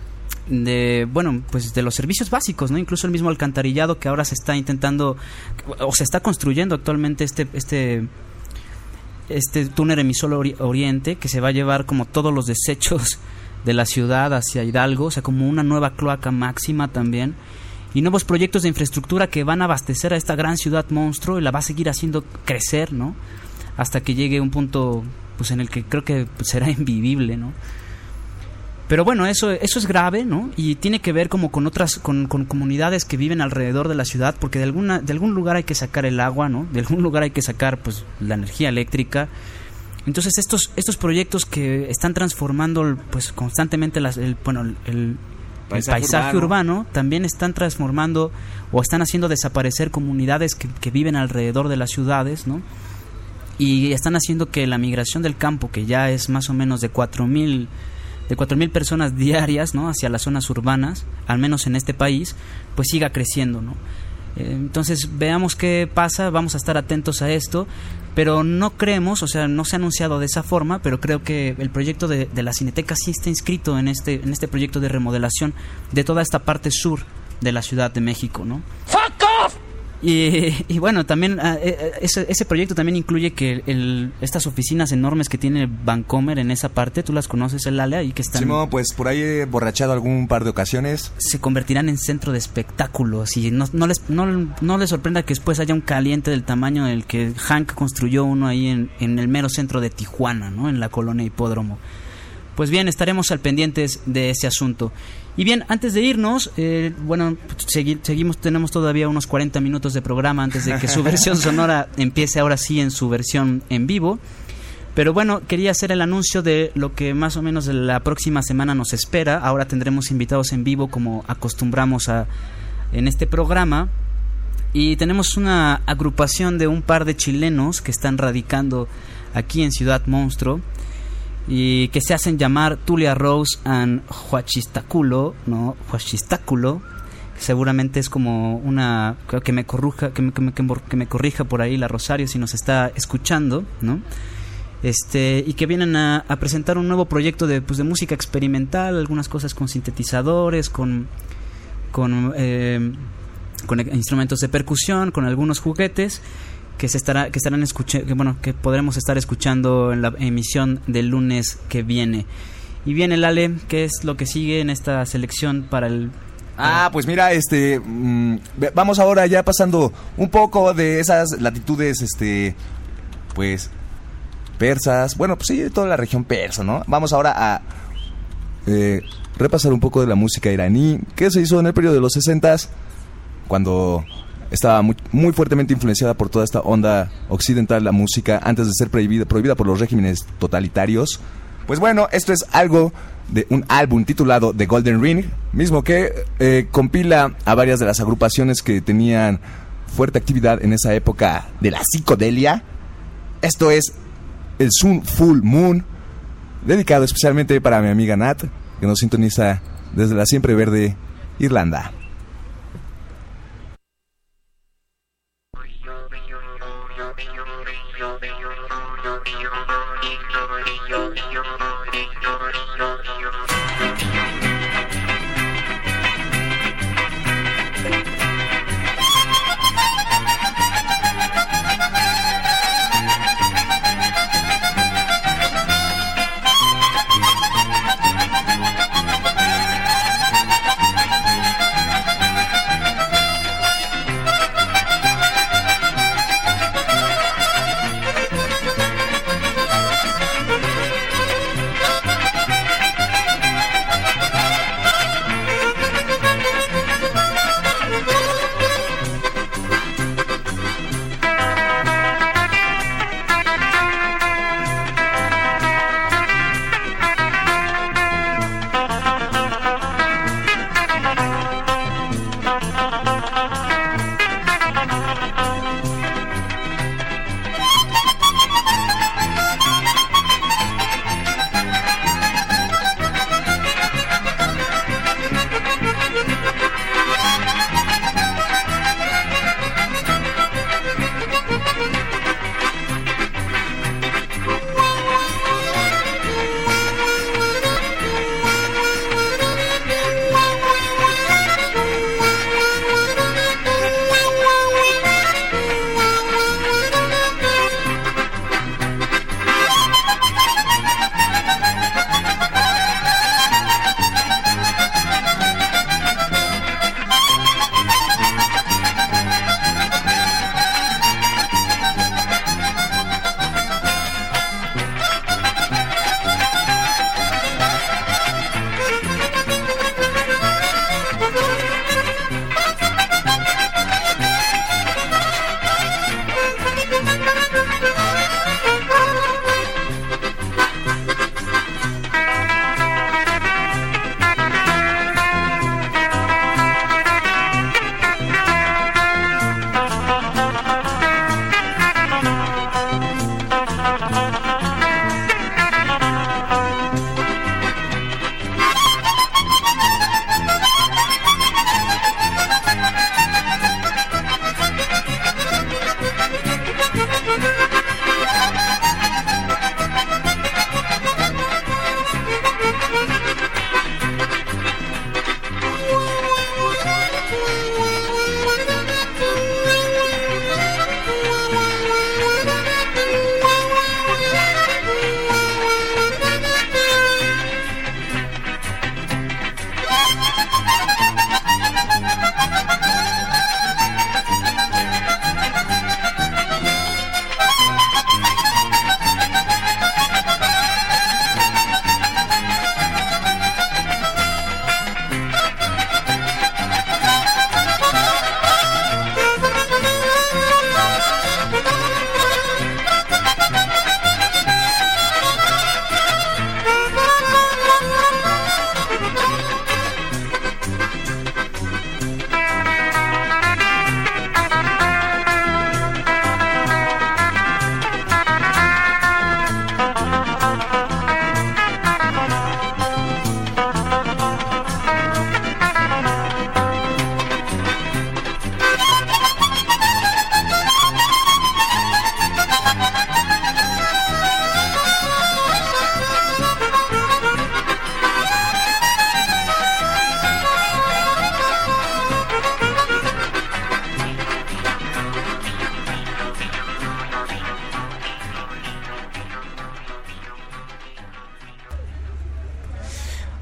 B: los servicios básicos, ¿no? Incluso el mismo alcantarillado, que ahora se está intentando o se está construyendo actualmente este túnel emisor oriente, que se va a llevar como todos los desechos de la ciudad hacia Hidalgo, o sea, como una nueva cloaca máxima también, y nuevos proyectos de infraestructura que van a abastecer a esta gran ciudad monstruo y la va a seguir haciendo crecer, ¿no? Hasta que llegue un punto pues en el que creo que será invivible, ¿no? Pero bueno, eso es grave, ¿no? Y tiene que ver como con otras con comunidades que viven alrededor de la ciudad, porque de algún lugar hay que sacar el agua, ¿no? De algún lugar hay que sacar pues la energía eléctrica. Entonces estos proyectos que están transformando pues constantemente el paisaje urbano también están transformando o están haciendo desaparecer comunidades que viven alrededor de las ciudades, ¿no? Y están haciendo que la migración del campo, que ya es más o menos de 4,000 personas diarias, ¿no? Hacia las zonas urbanas, al menos en este país, pues siga creciendo, ¿no?
E: Entonces veamos qué pasa, vamos a estar atentos a esto, pero no creemos, o sea, no se ha anunciado de esa forma, pero creo que el proyecto de la Cineteca sí está inscrito en este proyecto de remodelación de toda esta parte sur de la Ciudad de México, ¿no? ¡Fuck off! Y bueno, también ese proyecto también incluye que estas oficinas enormes que tiene Vancomer en esa parte, ¿tú las conoces, el Ale? Ahí que están...
B: Simón, pues por ahí he borrachado algún par de ocasiones.
E: Se convertirán en centro de espectáculos y no les sorprenda que después haya un caliente del tamaño del que Hank construyó uno ahí en el mero centro de Tijuana, ¿no? En la colonia Hipódromo. Pues bien, estaremos al pendientes de ese asunto. Y bien, antes de irnos, bueno, tenemos todavía unos 40 minutos de programa antes de que su versión sonora empiece ahora sí en su versión en vivo. Pero bueno, quería hacer el anuncio de lo que más o menos la próxima semana nos espera. Ahora tendremos invitados en vivo como acostumbramos en este programa. Y tenemos una agrupación de un par de chilenos que están radicando aquí en Ciudad Monstruo y que se hacen llamar Tulia Rose and Huachistáculo, ¿no? Huachistáculo, que seguramente es como una... que me corrija por ahí la Rosario si nos está escuchando, ¿no? Y que vienen a presentar un nuevo proyecto de música experimental, algunas cosas con sintetizadores, con instrumentos de percusión, con algunos juguetes que podremos estar escuchando en la emisión del lunes que viene. Y bien, el Ale, ¿qué es lo que sigue en esta selección para el...
B: Pues mira, vamos ahora ya pasando un poco de esas latitudes, pues, persas, bueno, pues sí, de toda la región persa, ¿no? Vamos ahora a repasar un poco de la música iraní, que se hizo en el periodo de los 60s, cuando estaba muy fuertemente influenciada por toda esta onda occidental, la música, antes de ser prohibida por los regímenes totalitarios. Pues bueno, esto es algo de un álbum titulado The Golden Ring, mismo que compila a varias de las agrupaciones que tenían fuerte actividad en esa época de la psicodelia. Esto es el Sun Full Moon, dedicado especialmente para mi amiga Nat, que nos sintoniza desde la siempre verde Irlanda.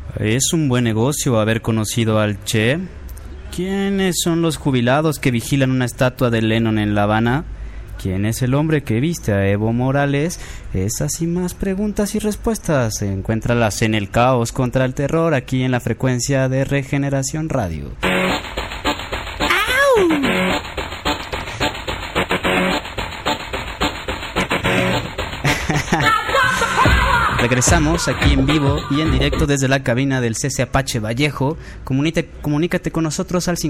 E: Es un buen negocio haber conocido al Che. ¿Quiénes son los jubilados que vigilan una estatua de Lennon en La Habana? ¿Quién es el hombre que viste a Evo Morales? Esas y más preguntas y respuestas encuéntralas en El Caos contra el Terror, aquí en la frecuencia de Regeneración Radio. Regresamos aquí en vivo y en directo desde la cabina del CC Apache Vallejo. Comunícate con nosotros al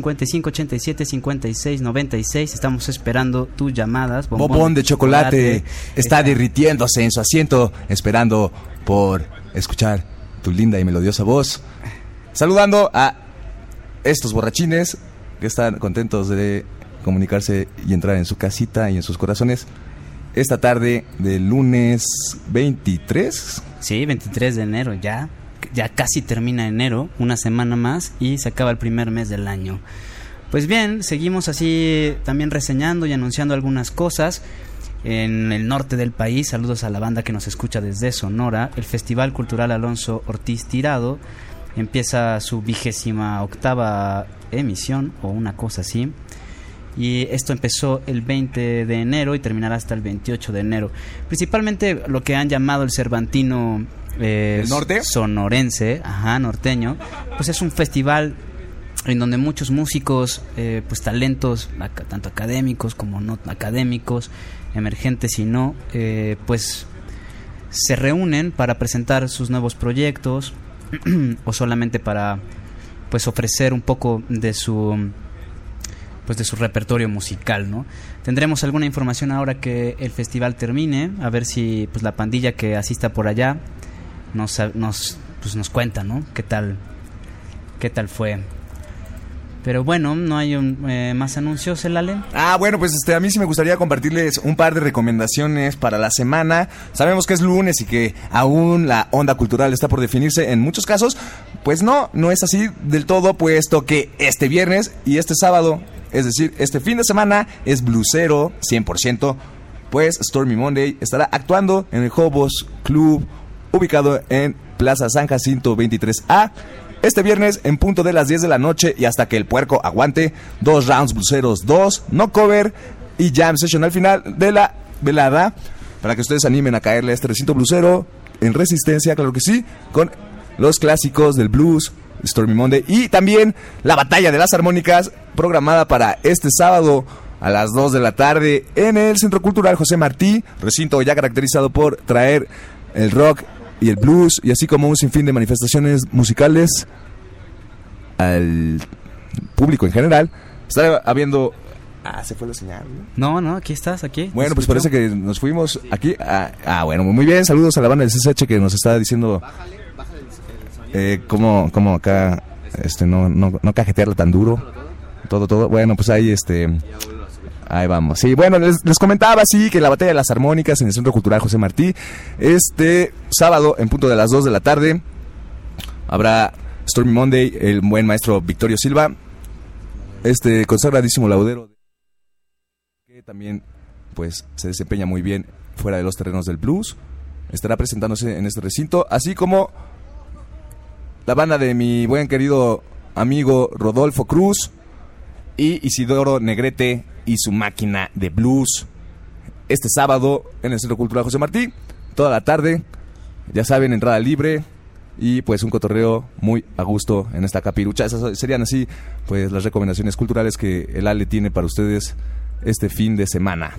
E: 5587-5696. Estamos esperando tus llamadas.
B: Bombón de chocolate está derritiéndose en su asiento, esperando por escuchar tu linda y melodiosa voz. Saludando a estos borrachines que están contentos de comunicarse y entrar en su casita y en sus corazones. Esta tarde del lunes 23.
E: Sí, 23 de enero, ya casi termina enero, una semana más y se acaba el primer mes del año. Pues bien, seguimos así también reseñando y anunciando algunas cosas. En el norte del país, saludos a la banda que nos escucha desde Sonora, el Festival Cultural Alonso Ortiz Tirado empieza su 28ª emisión o una cosa así. Y esto empezó el 20 de enero y terminará hasta el 28 de enero. Principalmente lo que han llamado el Cervantino
B: ¿el norte?
E: Sonorense, norteño. Pues es un festival en donde muchos músicos, pues talentos, tanto académicos como no académicos, emergentes y no, pues se reúnen para presentar sus nuevos proyectos o solamente para pues ofrecer un poco de su repertorio musical, ¿no? Tendremos alguna información ahora que el festival termine, a ver si pues la pandilla que asista por allá nos cuenta, ¿no? ¿Qué tal fue? Pero bueno, no hay más anuncios, ¿el Ale?
B: Bueno, pues a mí sí me gustaría compartirles un par de recomendaciones para la semana. Sabemos que es lunes y que aún la onda cultural está por definirse en muchos casos. Pues no es así del todo, puesto que este viernes y este sábado, es decir, este fin de semana, es blusero 100%, pues Stormy Monday estará actuando en el Hobos Club, ubicado en Plaza San Jacinto 23A. Este viernes en punto de las 10 de la noche y hasta que el puerco aguante, 2 rounds bluseros, 2, no cover y jam session al final de la velada, para que ustedes animen a caerle a este recinto blusero en resistencia, claro que sí, con los clásicos del blues, Stormy Monday, y también la batalla de las armónicas programada para este sábado a las 2 de la tarde en el Centro Cultural José Martí, recinto ya caracterizado por traer el rock y el blues, y así como un sinfín de manifestaciones musicales al público en general. Está habiendo... se fue la señal, ¿no?
E: No, aquí estás, aquí.
B: Bueno, pues parece que nos fuimos aquí. Bueno, muy bien, saludos a la banda del CSH que nos está diciendo cómo acá no cajetearla tan duro. Todo. Bueno, pues ahí ahí vamos. Sí, bueno, les comentaba así que la batalla de las armónicas en el Centro Cultural José Martí, este sábado en punto de las 2 de la tarde habrá Stormy Monday, el buen maestro Victorio Silva, consagradísimo laudero, que también pues se desempeña muy bien fuera de los terrenos del blues, estará presentándose en este recinto, así como la banda de mi buen querido amigo Rodolfo Cruz y Isidoro Negrete y su máquina de blues, este sábado en el Centro Cultural José Martí, toda la tarde, ya saben, entrada libre y pues un cotorreo muy a gusto en esta capirucha. Esas serían así pues las recomendaciones culturales que el Ale tiene para ustedes este fin de semana.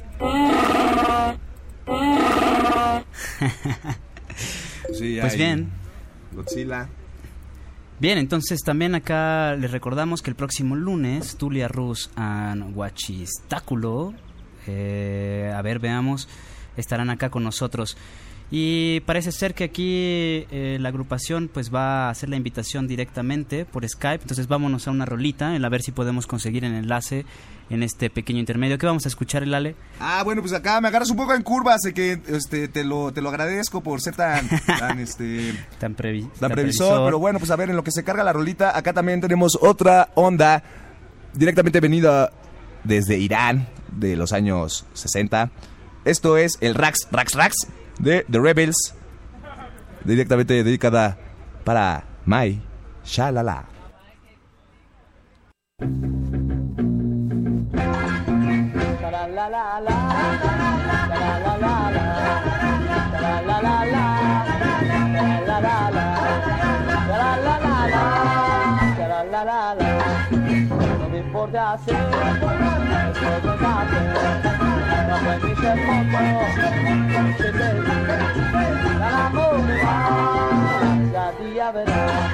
B: Sí,
E: pues bien,
B: Godzilla.
E: Bien, entonces también acá les recordamos que el próximo lunes Tulia Rus and Huachistáculo, veamos, estarán acá con nosotros. Y parece ser que aquí la agrupación pues va a hacer la invitación directamente por Skype. Entonces vámonos a una rolita, a ver si podemos conseguir el enlace en este pequeño intermedio. ¿Qué vamos a escuchar, el Ale?
B: Bueno, pues acá me agarras un poco en curva, sé que te lo agradezco por ser tan previsor, pero bueno, pues a ver, en lo que se carga la rolita, acá también tenemos otra onda directamente venida desde Irán de los años 60. Esto es el Rax de The Rebels, directamente dedicada para My Shalala.
M: No me importa hacer esto de mate, no fue mi sermón, se te la amor ya día verá.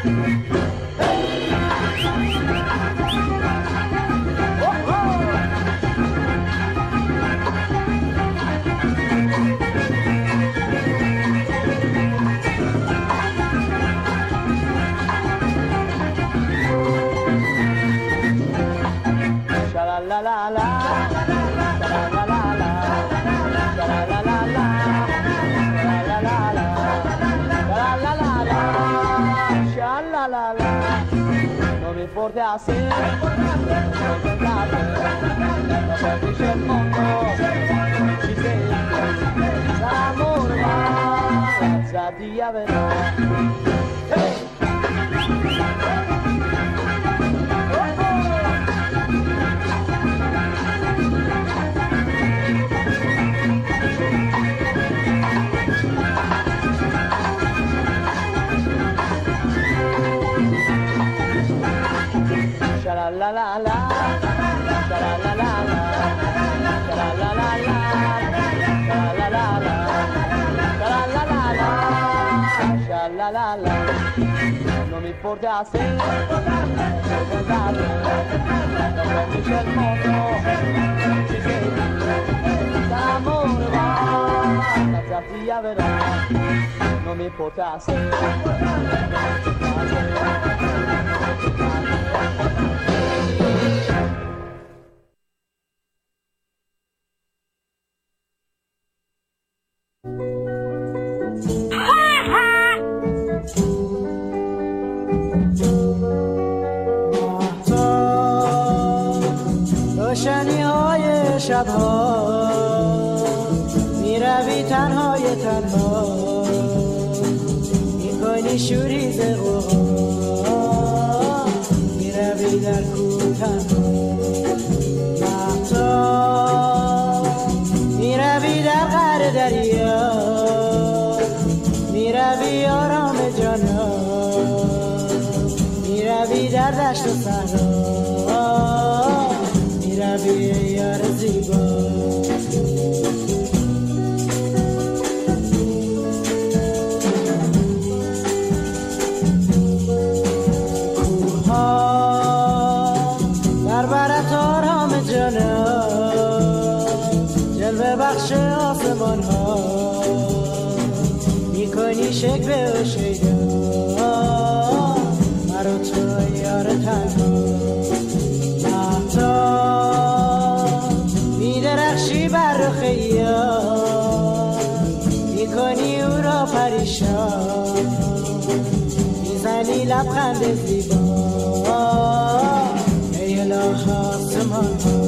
M: La la la la la la la no me importa hacer no perdiste el mundo si te amor va ya día verá. La la la la la la la la no me importa hacer no perdiste el mundo si se amor va la tía verá no me importa hacer روشنی‌های شب‌ها می‌روی تنهای تنها می‌کنی شوریز غوغا می‌روی در کوه تنها مهتاب می‌روی در قعر دریا می‌روی آرام جانان می‌روی در دشت و صحرا می‌روی یار زیبا کوها در برت آرام جانان جلوه بخش آسمان ها میکنی شکوه و شیدا مرا تو یار تنها میدرخشی بر رخ یار میکنی او را پریشان میزنی لبخند زیبا ای اله آسمان ها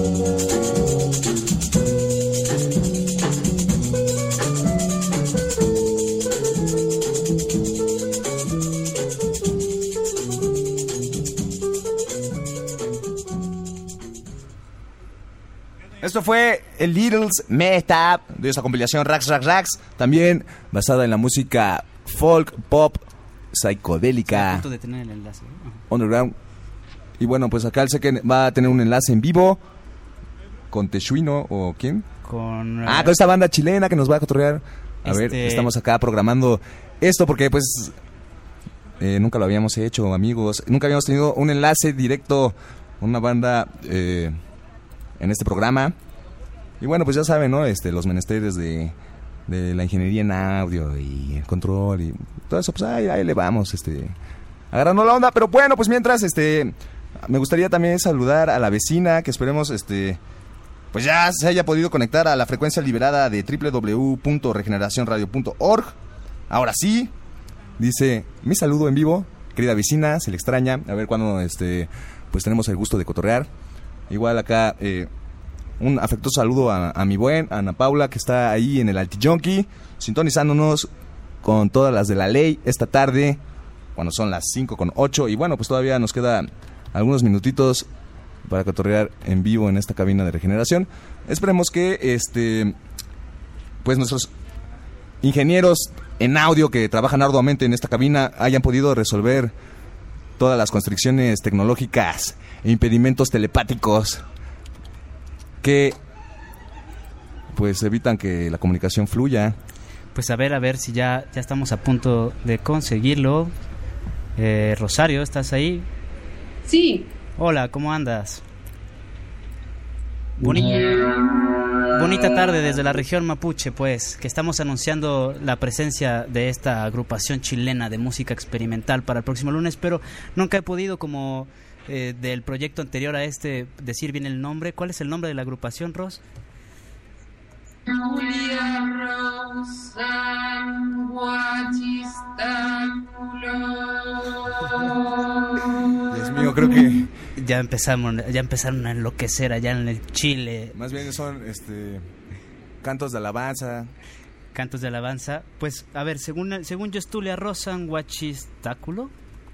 B: Esto fue el Littles Mehtab de esa compilación Rax Rax Rax, también basada en la música folk, pop, psicodélica,
E: a punto de tener el enlace,
B: underground. Y bueno, pues acá el Seken va a tener un enlace en vivo con Teshuino o ¿quién?
E: Con
B: esta banda chilena que nos va a cotorrear. A ver, estamos acá programando esto porque pues nunca lo habíamos hecho, amigos. Nunca habíamos tenido un enlace directo, una banda en este programa. Y bueno, pues ya saben, ¿no? Los menesteres de la ingeniería en audio y el control y todo eso, pues ahí le vamos, agarrando la onda. Pero bueno, pues mientras, me gustaría también saludar a la vecina, que esperemos, pues ya se haya podido conectar a la frecuencia liberada de www.regeneracionradio.org. Ahora sí, dice, mi saludo en vivo, querida vecina, se le extraña. A ver cuándo, pues tenemos el gusto de cotorrear. Igual acá, un afectuoso saludo a mi buen, a Ana Paula, que está ahí en el Altiyonki, sintonizándonos con todas las de la ley esta tarde. cuando son las 5:08. Y bueno, pues todavía nos queda algunos minutitos para cotorrear en vivo en esta cabina de regeneración. Esperemos que pues nuestros ingenieros en audio que trabajan arduamente en esta cabina hayan podido resolver todas las constricciones tecnológicas e impedimentos telepáticos que pues evitan que la comunicación fluya.
E: Pues a ver si ya estamos a punto de conseguirlo. Rosario, ¿estás ahí?
O: Sí.
E: Hola, ¿cómo andas? Bonita tarde desde la región Mapuche, pues, que estamos anunciando la presencia de esta agrupación chilena de música experimental para el próximo lunes, pero nunca he podido, como del proyecto anterior a decir bien el nombre. ¿Cuál es el nombre de la agrupación, Ros?
O: Julia Rosa
B: Dios mío, creo que
E: ya empezaron a enloquecer allá en el Chile.
B: Más bien son cantos de alabanza.
E: Cantos de alabanza. Pues a ver, según yo es Julia Rosa Huachistáculo.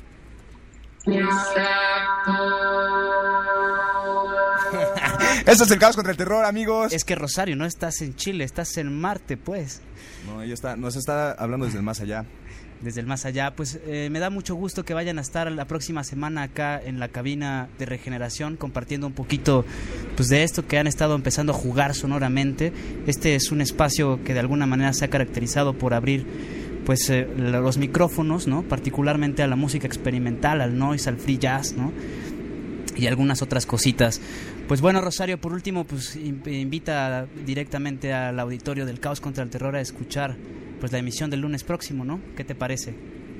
B: Eso es el caos contra el terror, amigos.
E: Es que Rosario, no estás en Chile, estás en Marte, pues.
B: No, ella nos está hablando desde el más allá.
E: Desde el más allá, pues me da mucho gusto que vayan a estar la próxima semana acá en la cabina de regeneración compartiendo un poquito pues de esto que han estado empezando a jugar sonoramente. Este es un espacio que de alguna manera se ha caracterizado por abrir pues los micrófonos, ¿no? Particularmente a la música experimental, al noise, al free jazz, ¿no? Y algunas otras cositas. Pues bueno, Rosario, por último, pues invita directamente al auditorio del Caos contra el Terror a escuchar pues la emisión del lunes próximo, ¿no? ¿Qué te parece?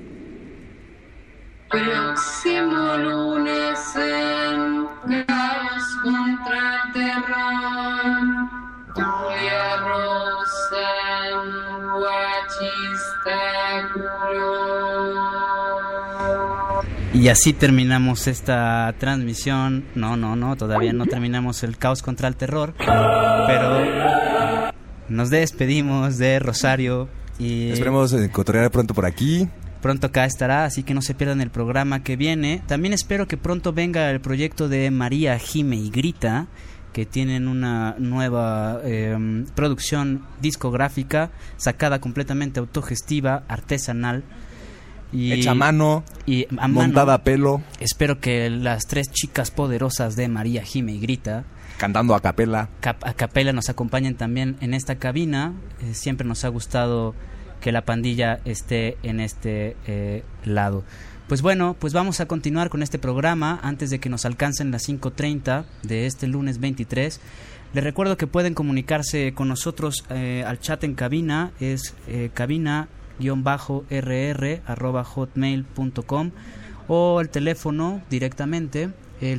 O: Próximo lunes en Caos contra el Terror, Julia Rosa Huachistáculo.
E: Y así terminamos esta transmisión. No, todavía no terminamos el Caos contra el Terror, pero nos despedimos de Rosario y
B: esperemos cotorrear pronto por aquí.
E: Pronto acá estará, así que no se pierdan el programa que viene. También espero que pronto venga el proyecto de María, Gime y Grita, que tienen una nueva producción discográfica sacada completamente autogestiva, artesanal.
B: Hecha a mano, montada a pelo.
E: Espero que las tres chicas poderosas de María, Gime y Grita,
B: cantando a capela,
E: nos acompañen también en esta cabina. Siempre nos ha gustado que la pandilla esté en este lado. Pues bueno, pues vamos a continuar con este programa antes de que nos alcancen las 5:30 de este lunes 23. Les recuerdo que pueden comunicarse con nosotros al chat en cabina, es cabina-rr@hotmail.com, o el teléfono directamente, el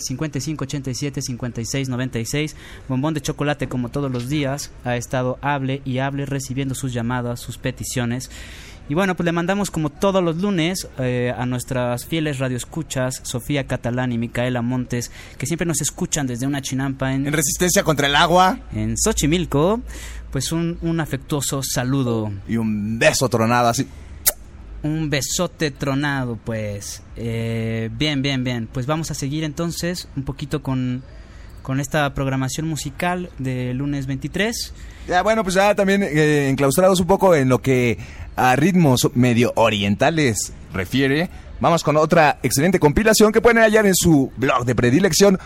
E: 5587-5696. Bombón de Chocolate, como todos los días, ha estado hable y hable recibiendo sus llamadas, sus peticiones. Y bueno, pues le mandamos como todos los lunes a nuestras fieles radioescuchas, Sofía Catalán y Micaela Montes, que siempre nos escuchan desde una chinampa en
B: Resistencia contra el Agua,
E: en Xochimilco, pues un afectuoso saludo.
B: Y un beso tronado así.
E: Un besote tronado, pues. Bien. Pues vamos a seguir entonces un poquito con esta programación musical de lunes 23.
B: Ya, bueno, pues ya también enclaustrados un poco en lo que a ritmos medio orientales refiere, vamos con otra excelente compilación que pueden hallar en su blog de predilección,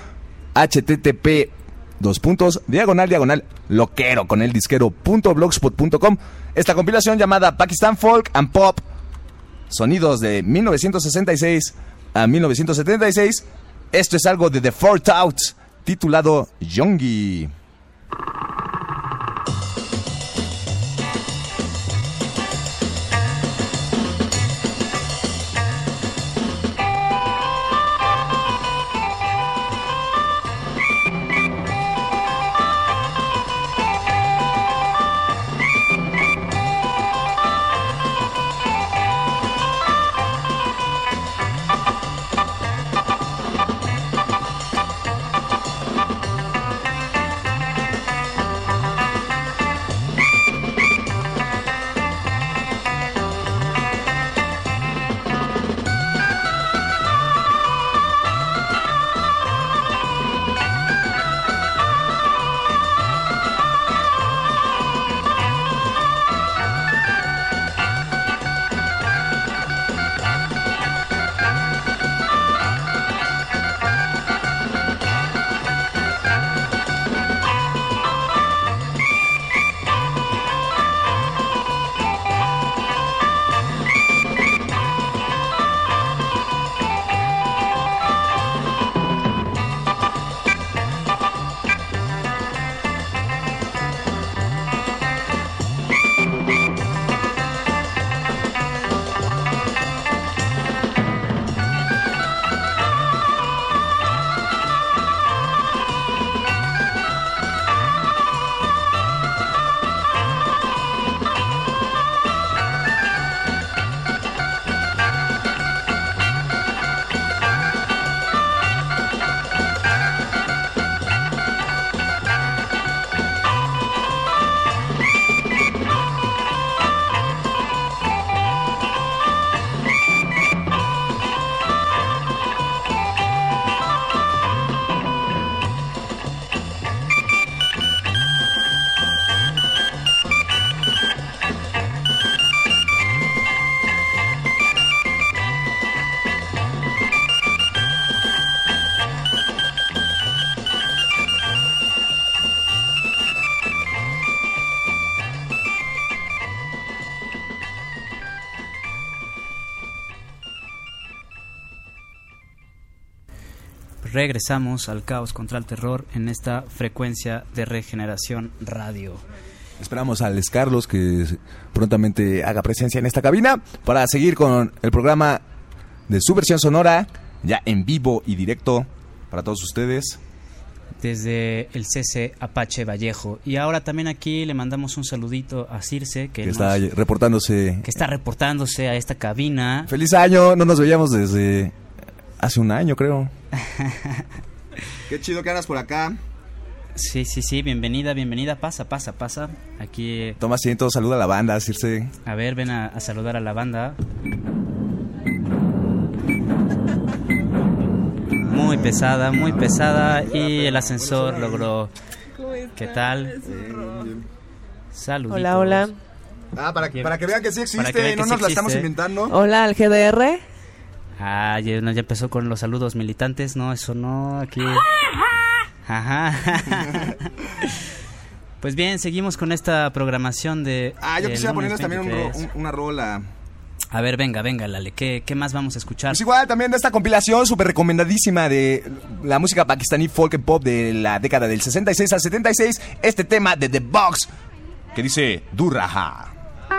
B: http://loquero con el disquero.blogspot.com. Esta compilación llamada Pakistan Folk and Pop, sonidos de 1966 a 1976. Esto es algo de The Four Touts, titulado Yongi.
E: Regresamos al Caos contra el Terror en esta frecuencia de Regeneración Radio.
B: Esperamos al Carlos que prontamente haga presencia en esta cabina para seguir con el programa de su versión sonora, ya en vivo y directo para todos ustedes.
E: Desde el CC Apache Vallejo. Y ahora también aquí le mandamos un saludito a Circe, que
B: está reportándose.
E: Que está reportándose a esta cabina.
B: ¡Feliz año! No nos veíamos desde hace un año, creo. Qué chido que andas por acá.
E: Sí, bienvenida. Pasa. Aquí.
B: Toma asiento, saluda a la banda, Circe.
E: A ver, ven a saludar a la banda. Muy pesada y el ascensor logró. ¿Qué tal? Saluditos.
A: Hola.
B: Para que vean que sí existe, no nos la estamos inventando.
A: Hola al GDR.
E: Ya empezó con los saludos militantes, no, eso no, aquí. Ajá. Pues bien, seguimos con esta programación de.
B: Yo quisiera ponerles también una rola.
E: A ver, venga, Lale, ¿qué más vamos a escuchar?
B: Pues igual también de esta compilación súper recomendadísima de la música pakistaní folk and pop de la década del 66 al 76, este tema de The Box, que dice Durraha.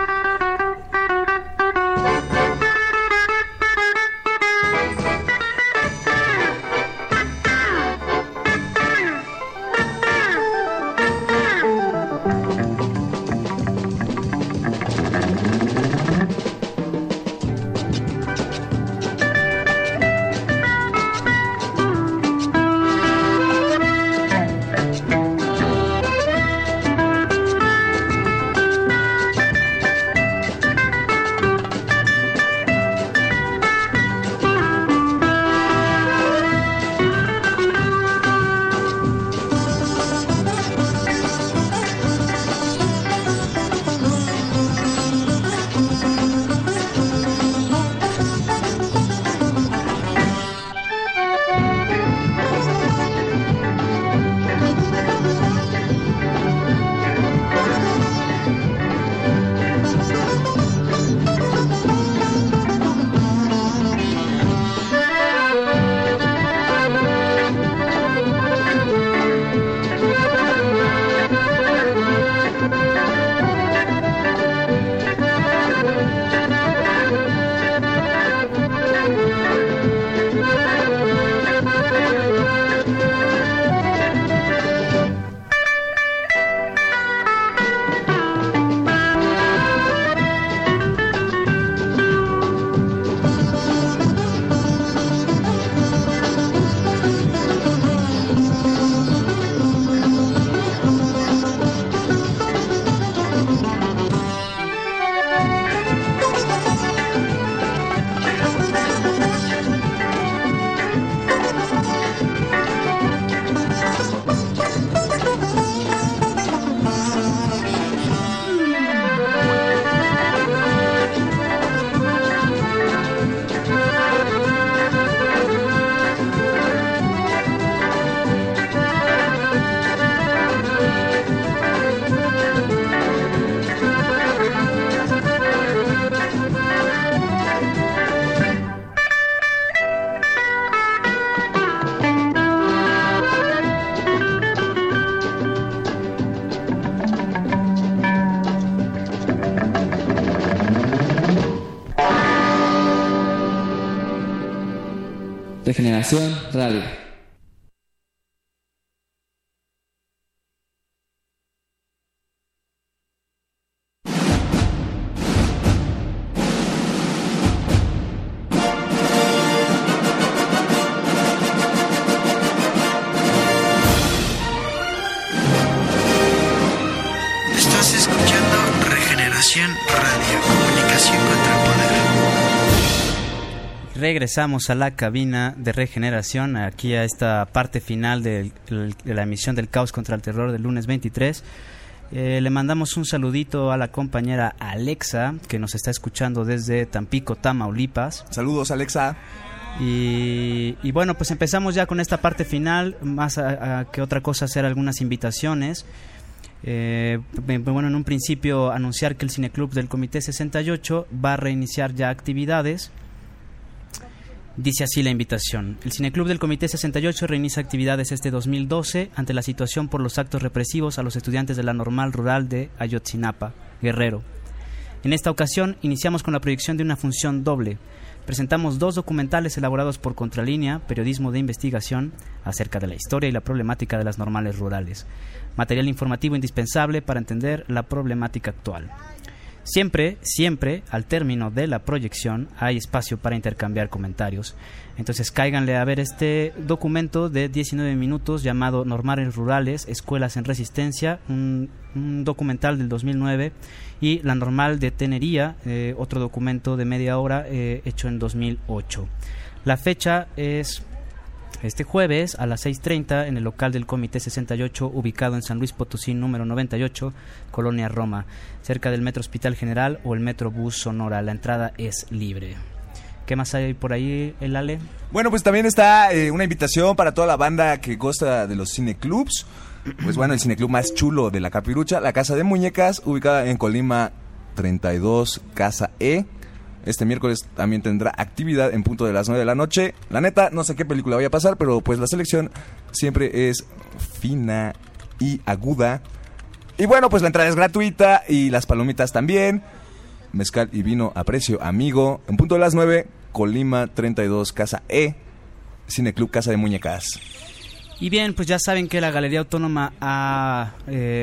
P: Regeneración Radio.
Q: Estás escuchando Regeneración Radio, comunicación contra el poder.
E: Regresamos a la cabina de Regeneración, aquí a esta parte final de la emisión del Caos contra el Terror del lunes 23. Le mandamos un saludito a la compañera Alexa, que nos está escuchando desde Tampico, Tamaulipas.
B: Saludos, Alexa.
E: Y bueno, pues empezamos ya con esta parte final, más que otra cosa hacer algunas invitaciones. Bueno, en un principio anunciar que el Cineclub del Comité 68 va a reiniciar ya actividades. Dice así la invitación. El Cineclub del Comité 68 reinicia actividades este 2012 ante la situación por los actos represivos a los estudiantes de la Normal Rural de Ayotzinapa, Guerrero. En esta ocasión iniciamos con la proyección de una función doble. Presentamos 2 documentales elaborados por Contralínea, periodismo de investigación, acerca de la historia y la problemática de las normales rurales. Material informativo indispensable para entender la problemática actual. Siempre, al término de la proyección, hay espacio para intercambiar comentarios. Entonces cáiganle a ver este documento de 19 minutos llamado Normales Rurales, Escuelas en Resistencia, un documental del 2009, y La Normal de Tenería, otro documento de media hora hecho en 2008. La fecha es este jueves a las 6:30 en el local del Comité 68, ubicado en San Luis Potosí, número 98, Colonia Roma, cerca del Metro Hospital General o el Metrobús Sonora. La entrada es libre. ¿Qué más hay por ahí, el Ale?
B: Bueno, pues también está una invitación para toda la banda que gosta de los cineclubs. Pues bueno, el cineclub más chulo de la Capirucha, la Casa de Muñecas, ubicada en Colima 32, Casa E. Este miércoles también tendrá actividad en punto de las 9 de la noche. La neta, no sé qué película vaya a pasar, pero pues la selección siempre es fina y aguda. Y bueno, pues la entrada es gratuita y las palomitas también. Mezcal y vino a precio amigo. En punto de las 9, Colima 32, Casa E, Cineclub Casa de Muñecas.
E: Y bien, pues ya saben que la Galería Autónoma ha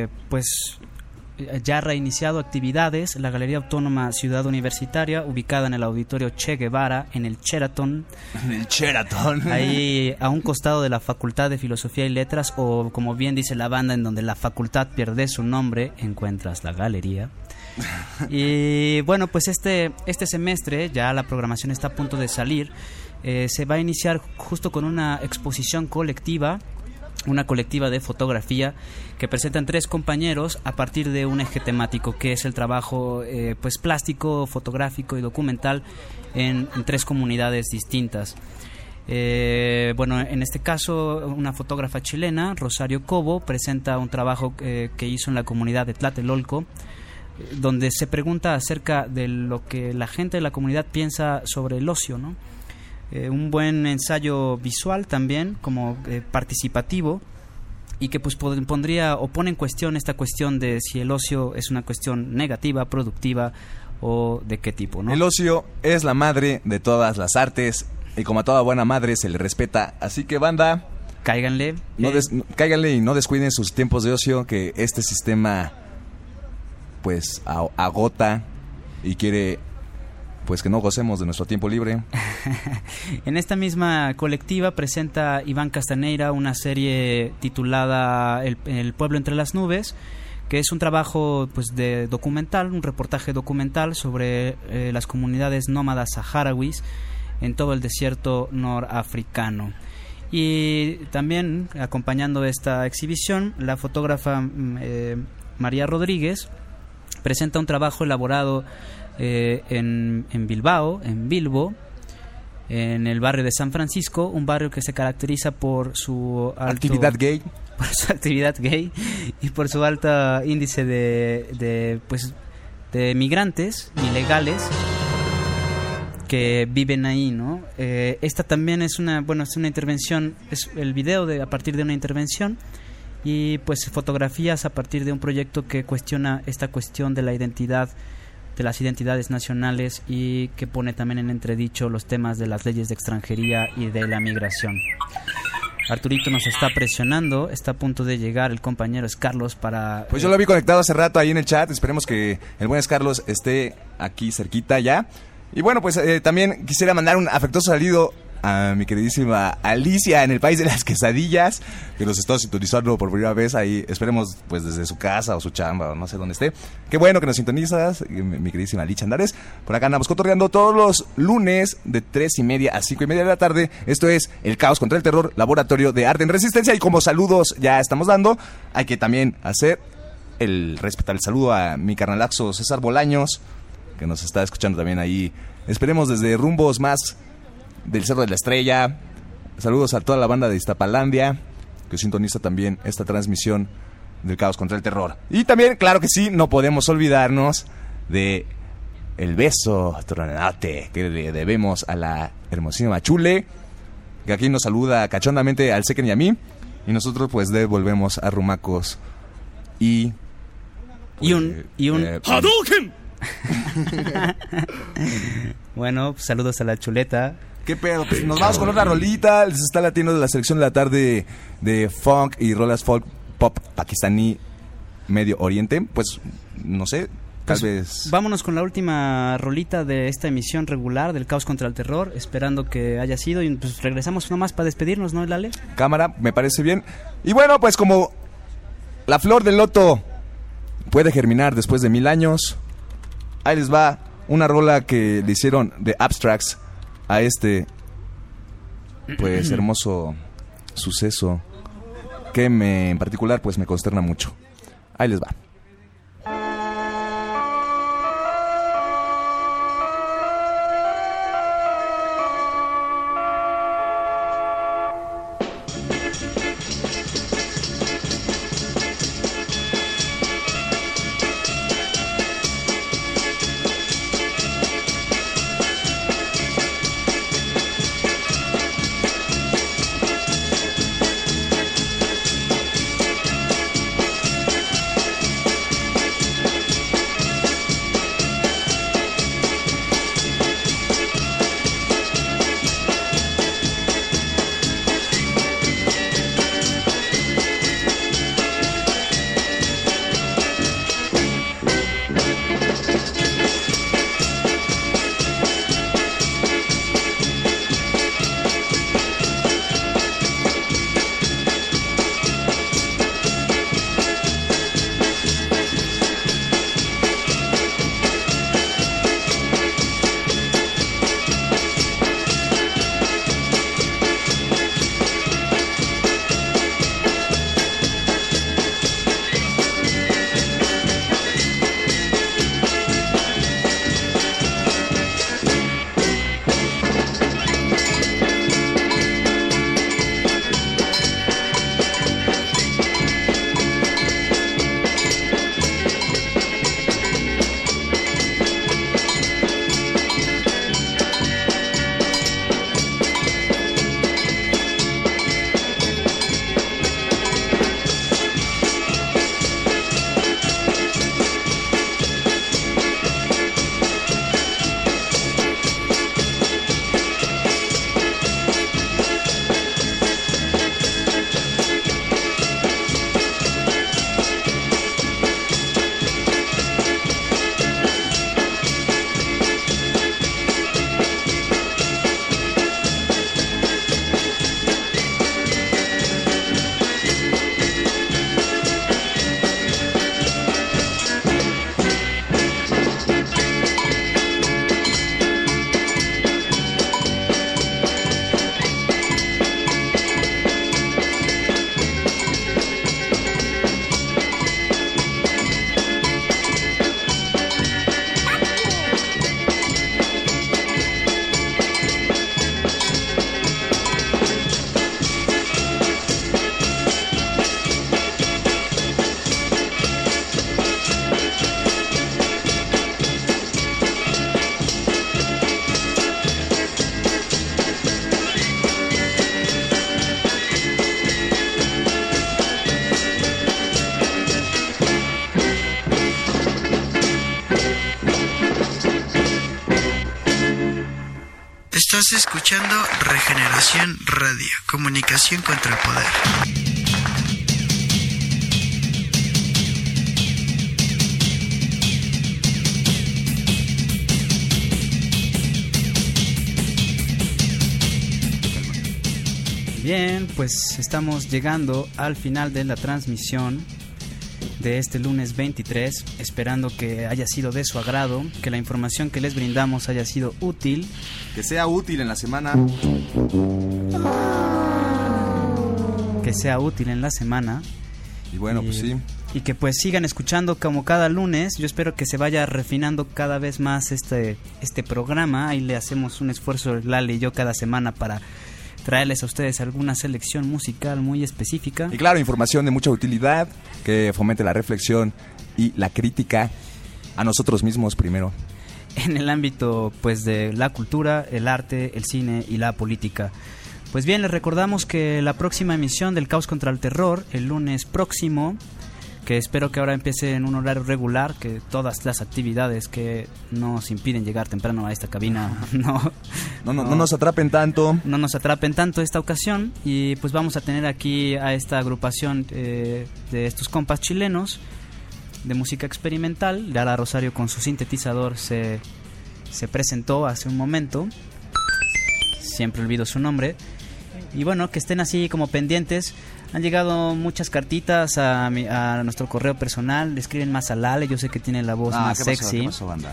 E: ya ha reiniciado actividades. La Galería Autónoma Ciudad Universitaria, ubicada en el Auditorio Che Guevara, en el Sheraton.
B: En el Sheraton.
E: Ahí a un costado de la Facultad de Filosofía y Letras, o como bien dice la banda, en donde la facultad pierde su nombre, encuentras la galería. Y bueno, pues este semestre ya la programación está a punto de salir. Se va a iniciar justo con una exposición colectiva, una colectiva de fotografía que presentan 3 compañeros a partir de un eje temático, que es el trabajo pues plástico, fotográfico y documental en 3 comunidades distintas. Bueno, en este caso una fotógrafa chilena, Rosario Cobo, presenta un trabajo que hizo en la comunidad de Tlatelolco, donde se pregunta acerca de lo que la gente de la comunidad piensa sobre el ocio, ¿no? Un buen ensayo visual también, como participativo, y que pues pondría o pone en cuestión esta cuestión de si el ocio es una cuestión negativa, productiva o de qué tipo, ¿no?
B: El ocio es la madre de todas las artes y como a toda buena madre se le respeta, así que banda,
E: cáiganle.
B: Cáiganle y no descuiden sus tiempos de ocio, que este sistema pues agota y quiere pues que no gocemos de nuestro tiempo libre.
E: En esta misma colectiva presenta Iván Castaneira una serie titulada El pueblo entre las nubes, que es un trabajo pues de documental, un reportaje documental sobre las comunidades nómadas saharauis en todo el desierto norafricano. Y también acompañando esta exhibición, la fotógrafa María Rodríguez presenta un trabajo elaborado en Bilbao, en Bilbo, en el barrio de San Francisco, un barrio que se caracteriza por su
B: actividad gay
E: y por su alto índice de migrantes ilegales que viven ahí, ¿no? Esta también es una intervención, es el video a partir de una intervención, y pues fotografías a partir de un proyecto que cuestiona esta cuestión de la identidad, de las identidades nacionales, y que pone también en entredicho los temas de las leyes de extranjería y de la migración. Arturito nos está presionando, está a punto de llegar el compañero Carlos para...
B: Pues yo lo vi conectado hace rato ahí en el chat, esperemos que el buen Carlos esté aquí cerquita ya. Y bueno, pues también quisiera mandar un afectuoso saludo a mi queridísima Alicia en el país de las quesadillas, que nos está sintonizando por primera vez ahí, esperemos pues desde su casa o su chamba o no sé dónde esté. Qué bueno que nos sintonizas, mi queridísima Alicia Andares. Por acá andamos cotorreando todos los lunes de 3:30 a 5:30 de la tarde. Esto es El Caos contra el Terror, Laboratorio de Arte en Resistencia. Y como saludos ya estamos dando, hay que también hacer el saludo a mi carnalaxo César Bolaños, que nos está escuchando también ahí. Esperemos desde rumbos más del Cerro de la Estrella. Saludos a toda la banda de Iztapalandia, que sintoniza también esta transmisión del Caos contra el Terror. Y también, claro que sí, no podemos olvidarnos de el beso tronante que le debemos a la hermosísima Chule, que aquí nos saluda cachondamente al Seken y a mí, y nosotros pues devolvemos a Rumacos y
E: un ¡Hadouken! Bueno, pues, saludos a la Chuleta.
B: ¿Qué pedo? Pues nos vamos con otra rolita. Les está latiendo de la selección de la tarde de funk y rolas folk pop pakistaní Medio Oriente. Pues no sé, tal vez.
E: Vámonos con la última rolita de esta emisión regular del Caos contra el Terror, esperando que haya sido, y pues regresamos nomás para despedirnos, ¿no, Lale?
B: Cámara, me parece bien. Y bueno, pues como la flor del loto puede germinar después de 1000 años, ahí les va una rola que le hicieron de Abstracts a este pues hermoso suceso que en particular pues me consterna mucho. Ahí les va.
Q: Estás escuchando Regeneración Radio, comunicación contra el poder.
E: Bien, pues estamos llegando al final de la transmisión de este lunes 23, esperando que haya sido de su agrado, que la información que les brindamos haya sido útil.
B: Que sea útil en la semana.
E: Que sea útil en la semana.
B: Y bueno, pues sí.
E: Y que pues sigan escuchando como cada lunes. Yo espero que se vaya refinando cada vez más este programa. Ahí le hacemos un esfuerzo, Lale y yo, cada semana para traerles a ustedes alguna selección musical muy específica.
B: Y claro, información de mucha utilidad, que fomente la reflexión y la crítica a nosotros mismos primero.
E: en el ámbito pues de la cultura, el arte, el cine y la política. Pues bien, les recordamos que la próxima emisión del Caos contra el Terror, el lunes próximo, que espero que ahora empiece en un horario regular, que todas las actividades que nos impiden llegar temprano a esta cabina no
B: nos atrapen tanto.
E: No nos atrapen tanto esta ocasión. Y pues vamos a tener aquí a esta agrupación de estos compas chilenos de música experimental. Lara Rosario con su sintetizador se presentó hace un momento. Siempre olvido su nombre. Y bueno, que estén así como pendientes. Han llegado muchas cartitas a nuestro correo personal. Le escriben más a Lale, yo sé que tiene la voz más sexy.
B: ¿Qué pasó, banda?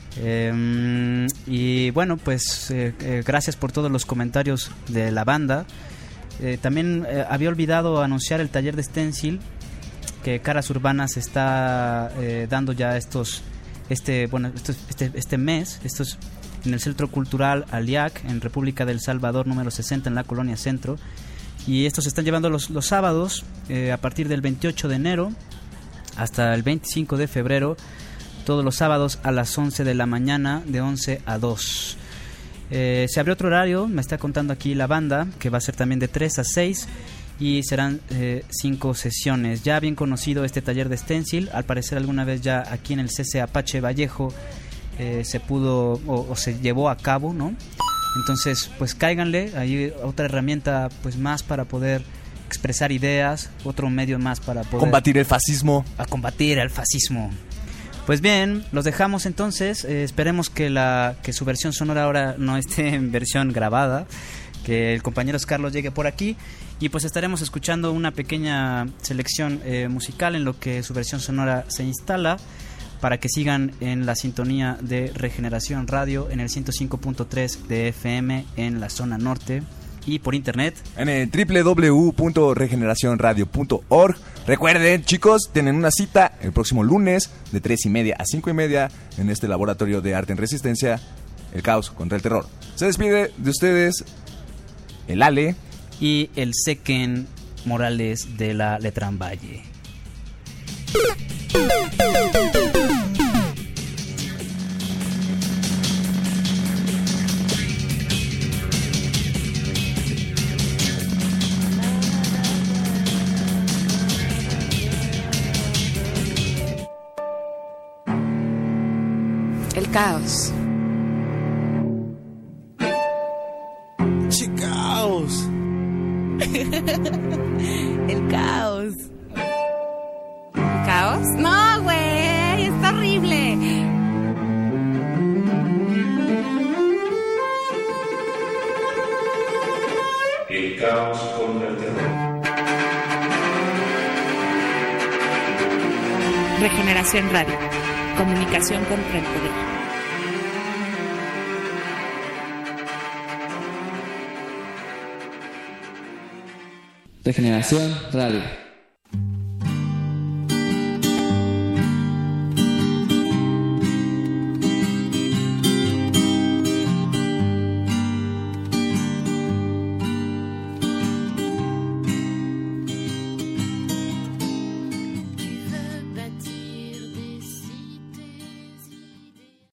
E: Y bueno, pues gracias por todos los comentarios de la banda. También había olvidado anunciar el taller de stencil que Caras Urbanas está dando ya este mes. Estos en el Centro Cultural Aliac, en República del Salvador, número 60, en la Colonia Centro. Y estos se están llevando los sábados a partir del 28 de enero hasta el 25 de febrero, todos los sábados a las 11 de la mañana, de 11 a 2. Se abrió otro horario, me está contando aquí la banda, que va a ser también de 3 a 6 y serán 5 sesiones. Ya bien conocido este taller de stencil, al parecer alguna vez ya aquí en el CC Apache Vallejo se pudo o se llevó a cabo, ¿no? Entonces, pues cáiganle, hay otra herramienta pues más para poder expresar ideas, otro medio más para poder
B: combatir el fascismo.
E: A combatir el fascismo. Pues bien, los dejamos entonces, esperemos que su versión sonora ahora no esté en versión grabada, que el compañero Carlos llegue por aquí y pues estaremos escuchando una pequeña selección musical en lo que su versión sonora se instala, para que sigan en la sintonía de Regeneración Radio en el 105.3 de FM en la zona norte y por internet
B: en el www.regeneracionradio.org. Recuerden, chicos, tienen una cita el próximo lunes de 3:30 a 5:30 en este laboratorio de arte en resistencia, el Caos contra el Terror. Se despide de ustedes el Ale
E: y el Sequen Morales de la Letrán Valle.
A: El caos.
B: Chicaos.
A: El caos. ¿Caos? No, güey, está horrible.
C: El caos contra el terror.
D: Regeneración Radio. Comunicación contra el poder.
P: Regeneración Radio.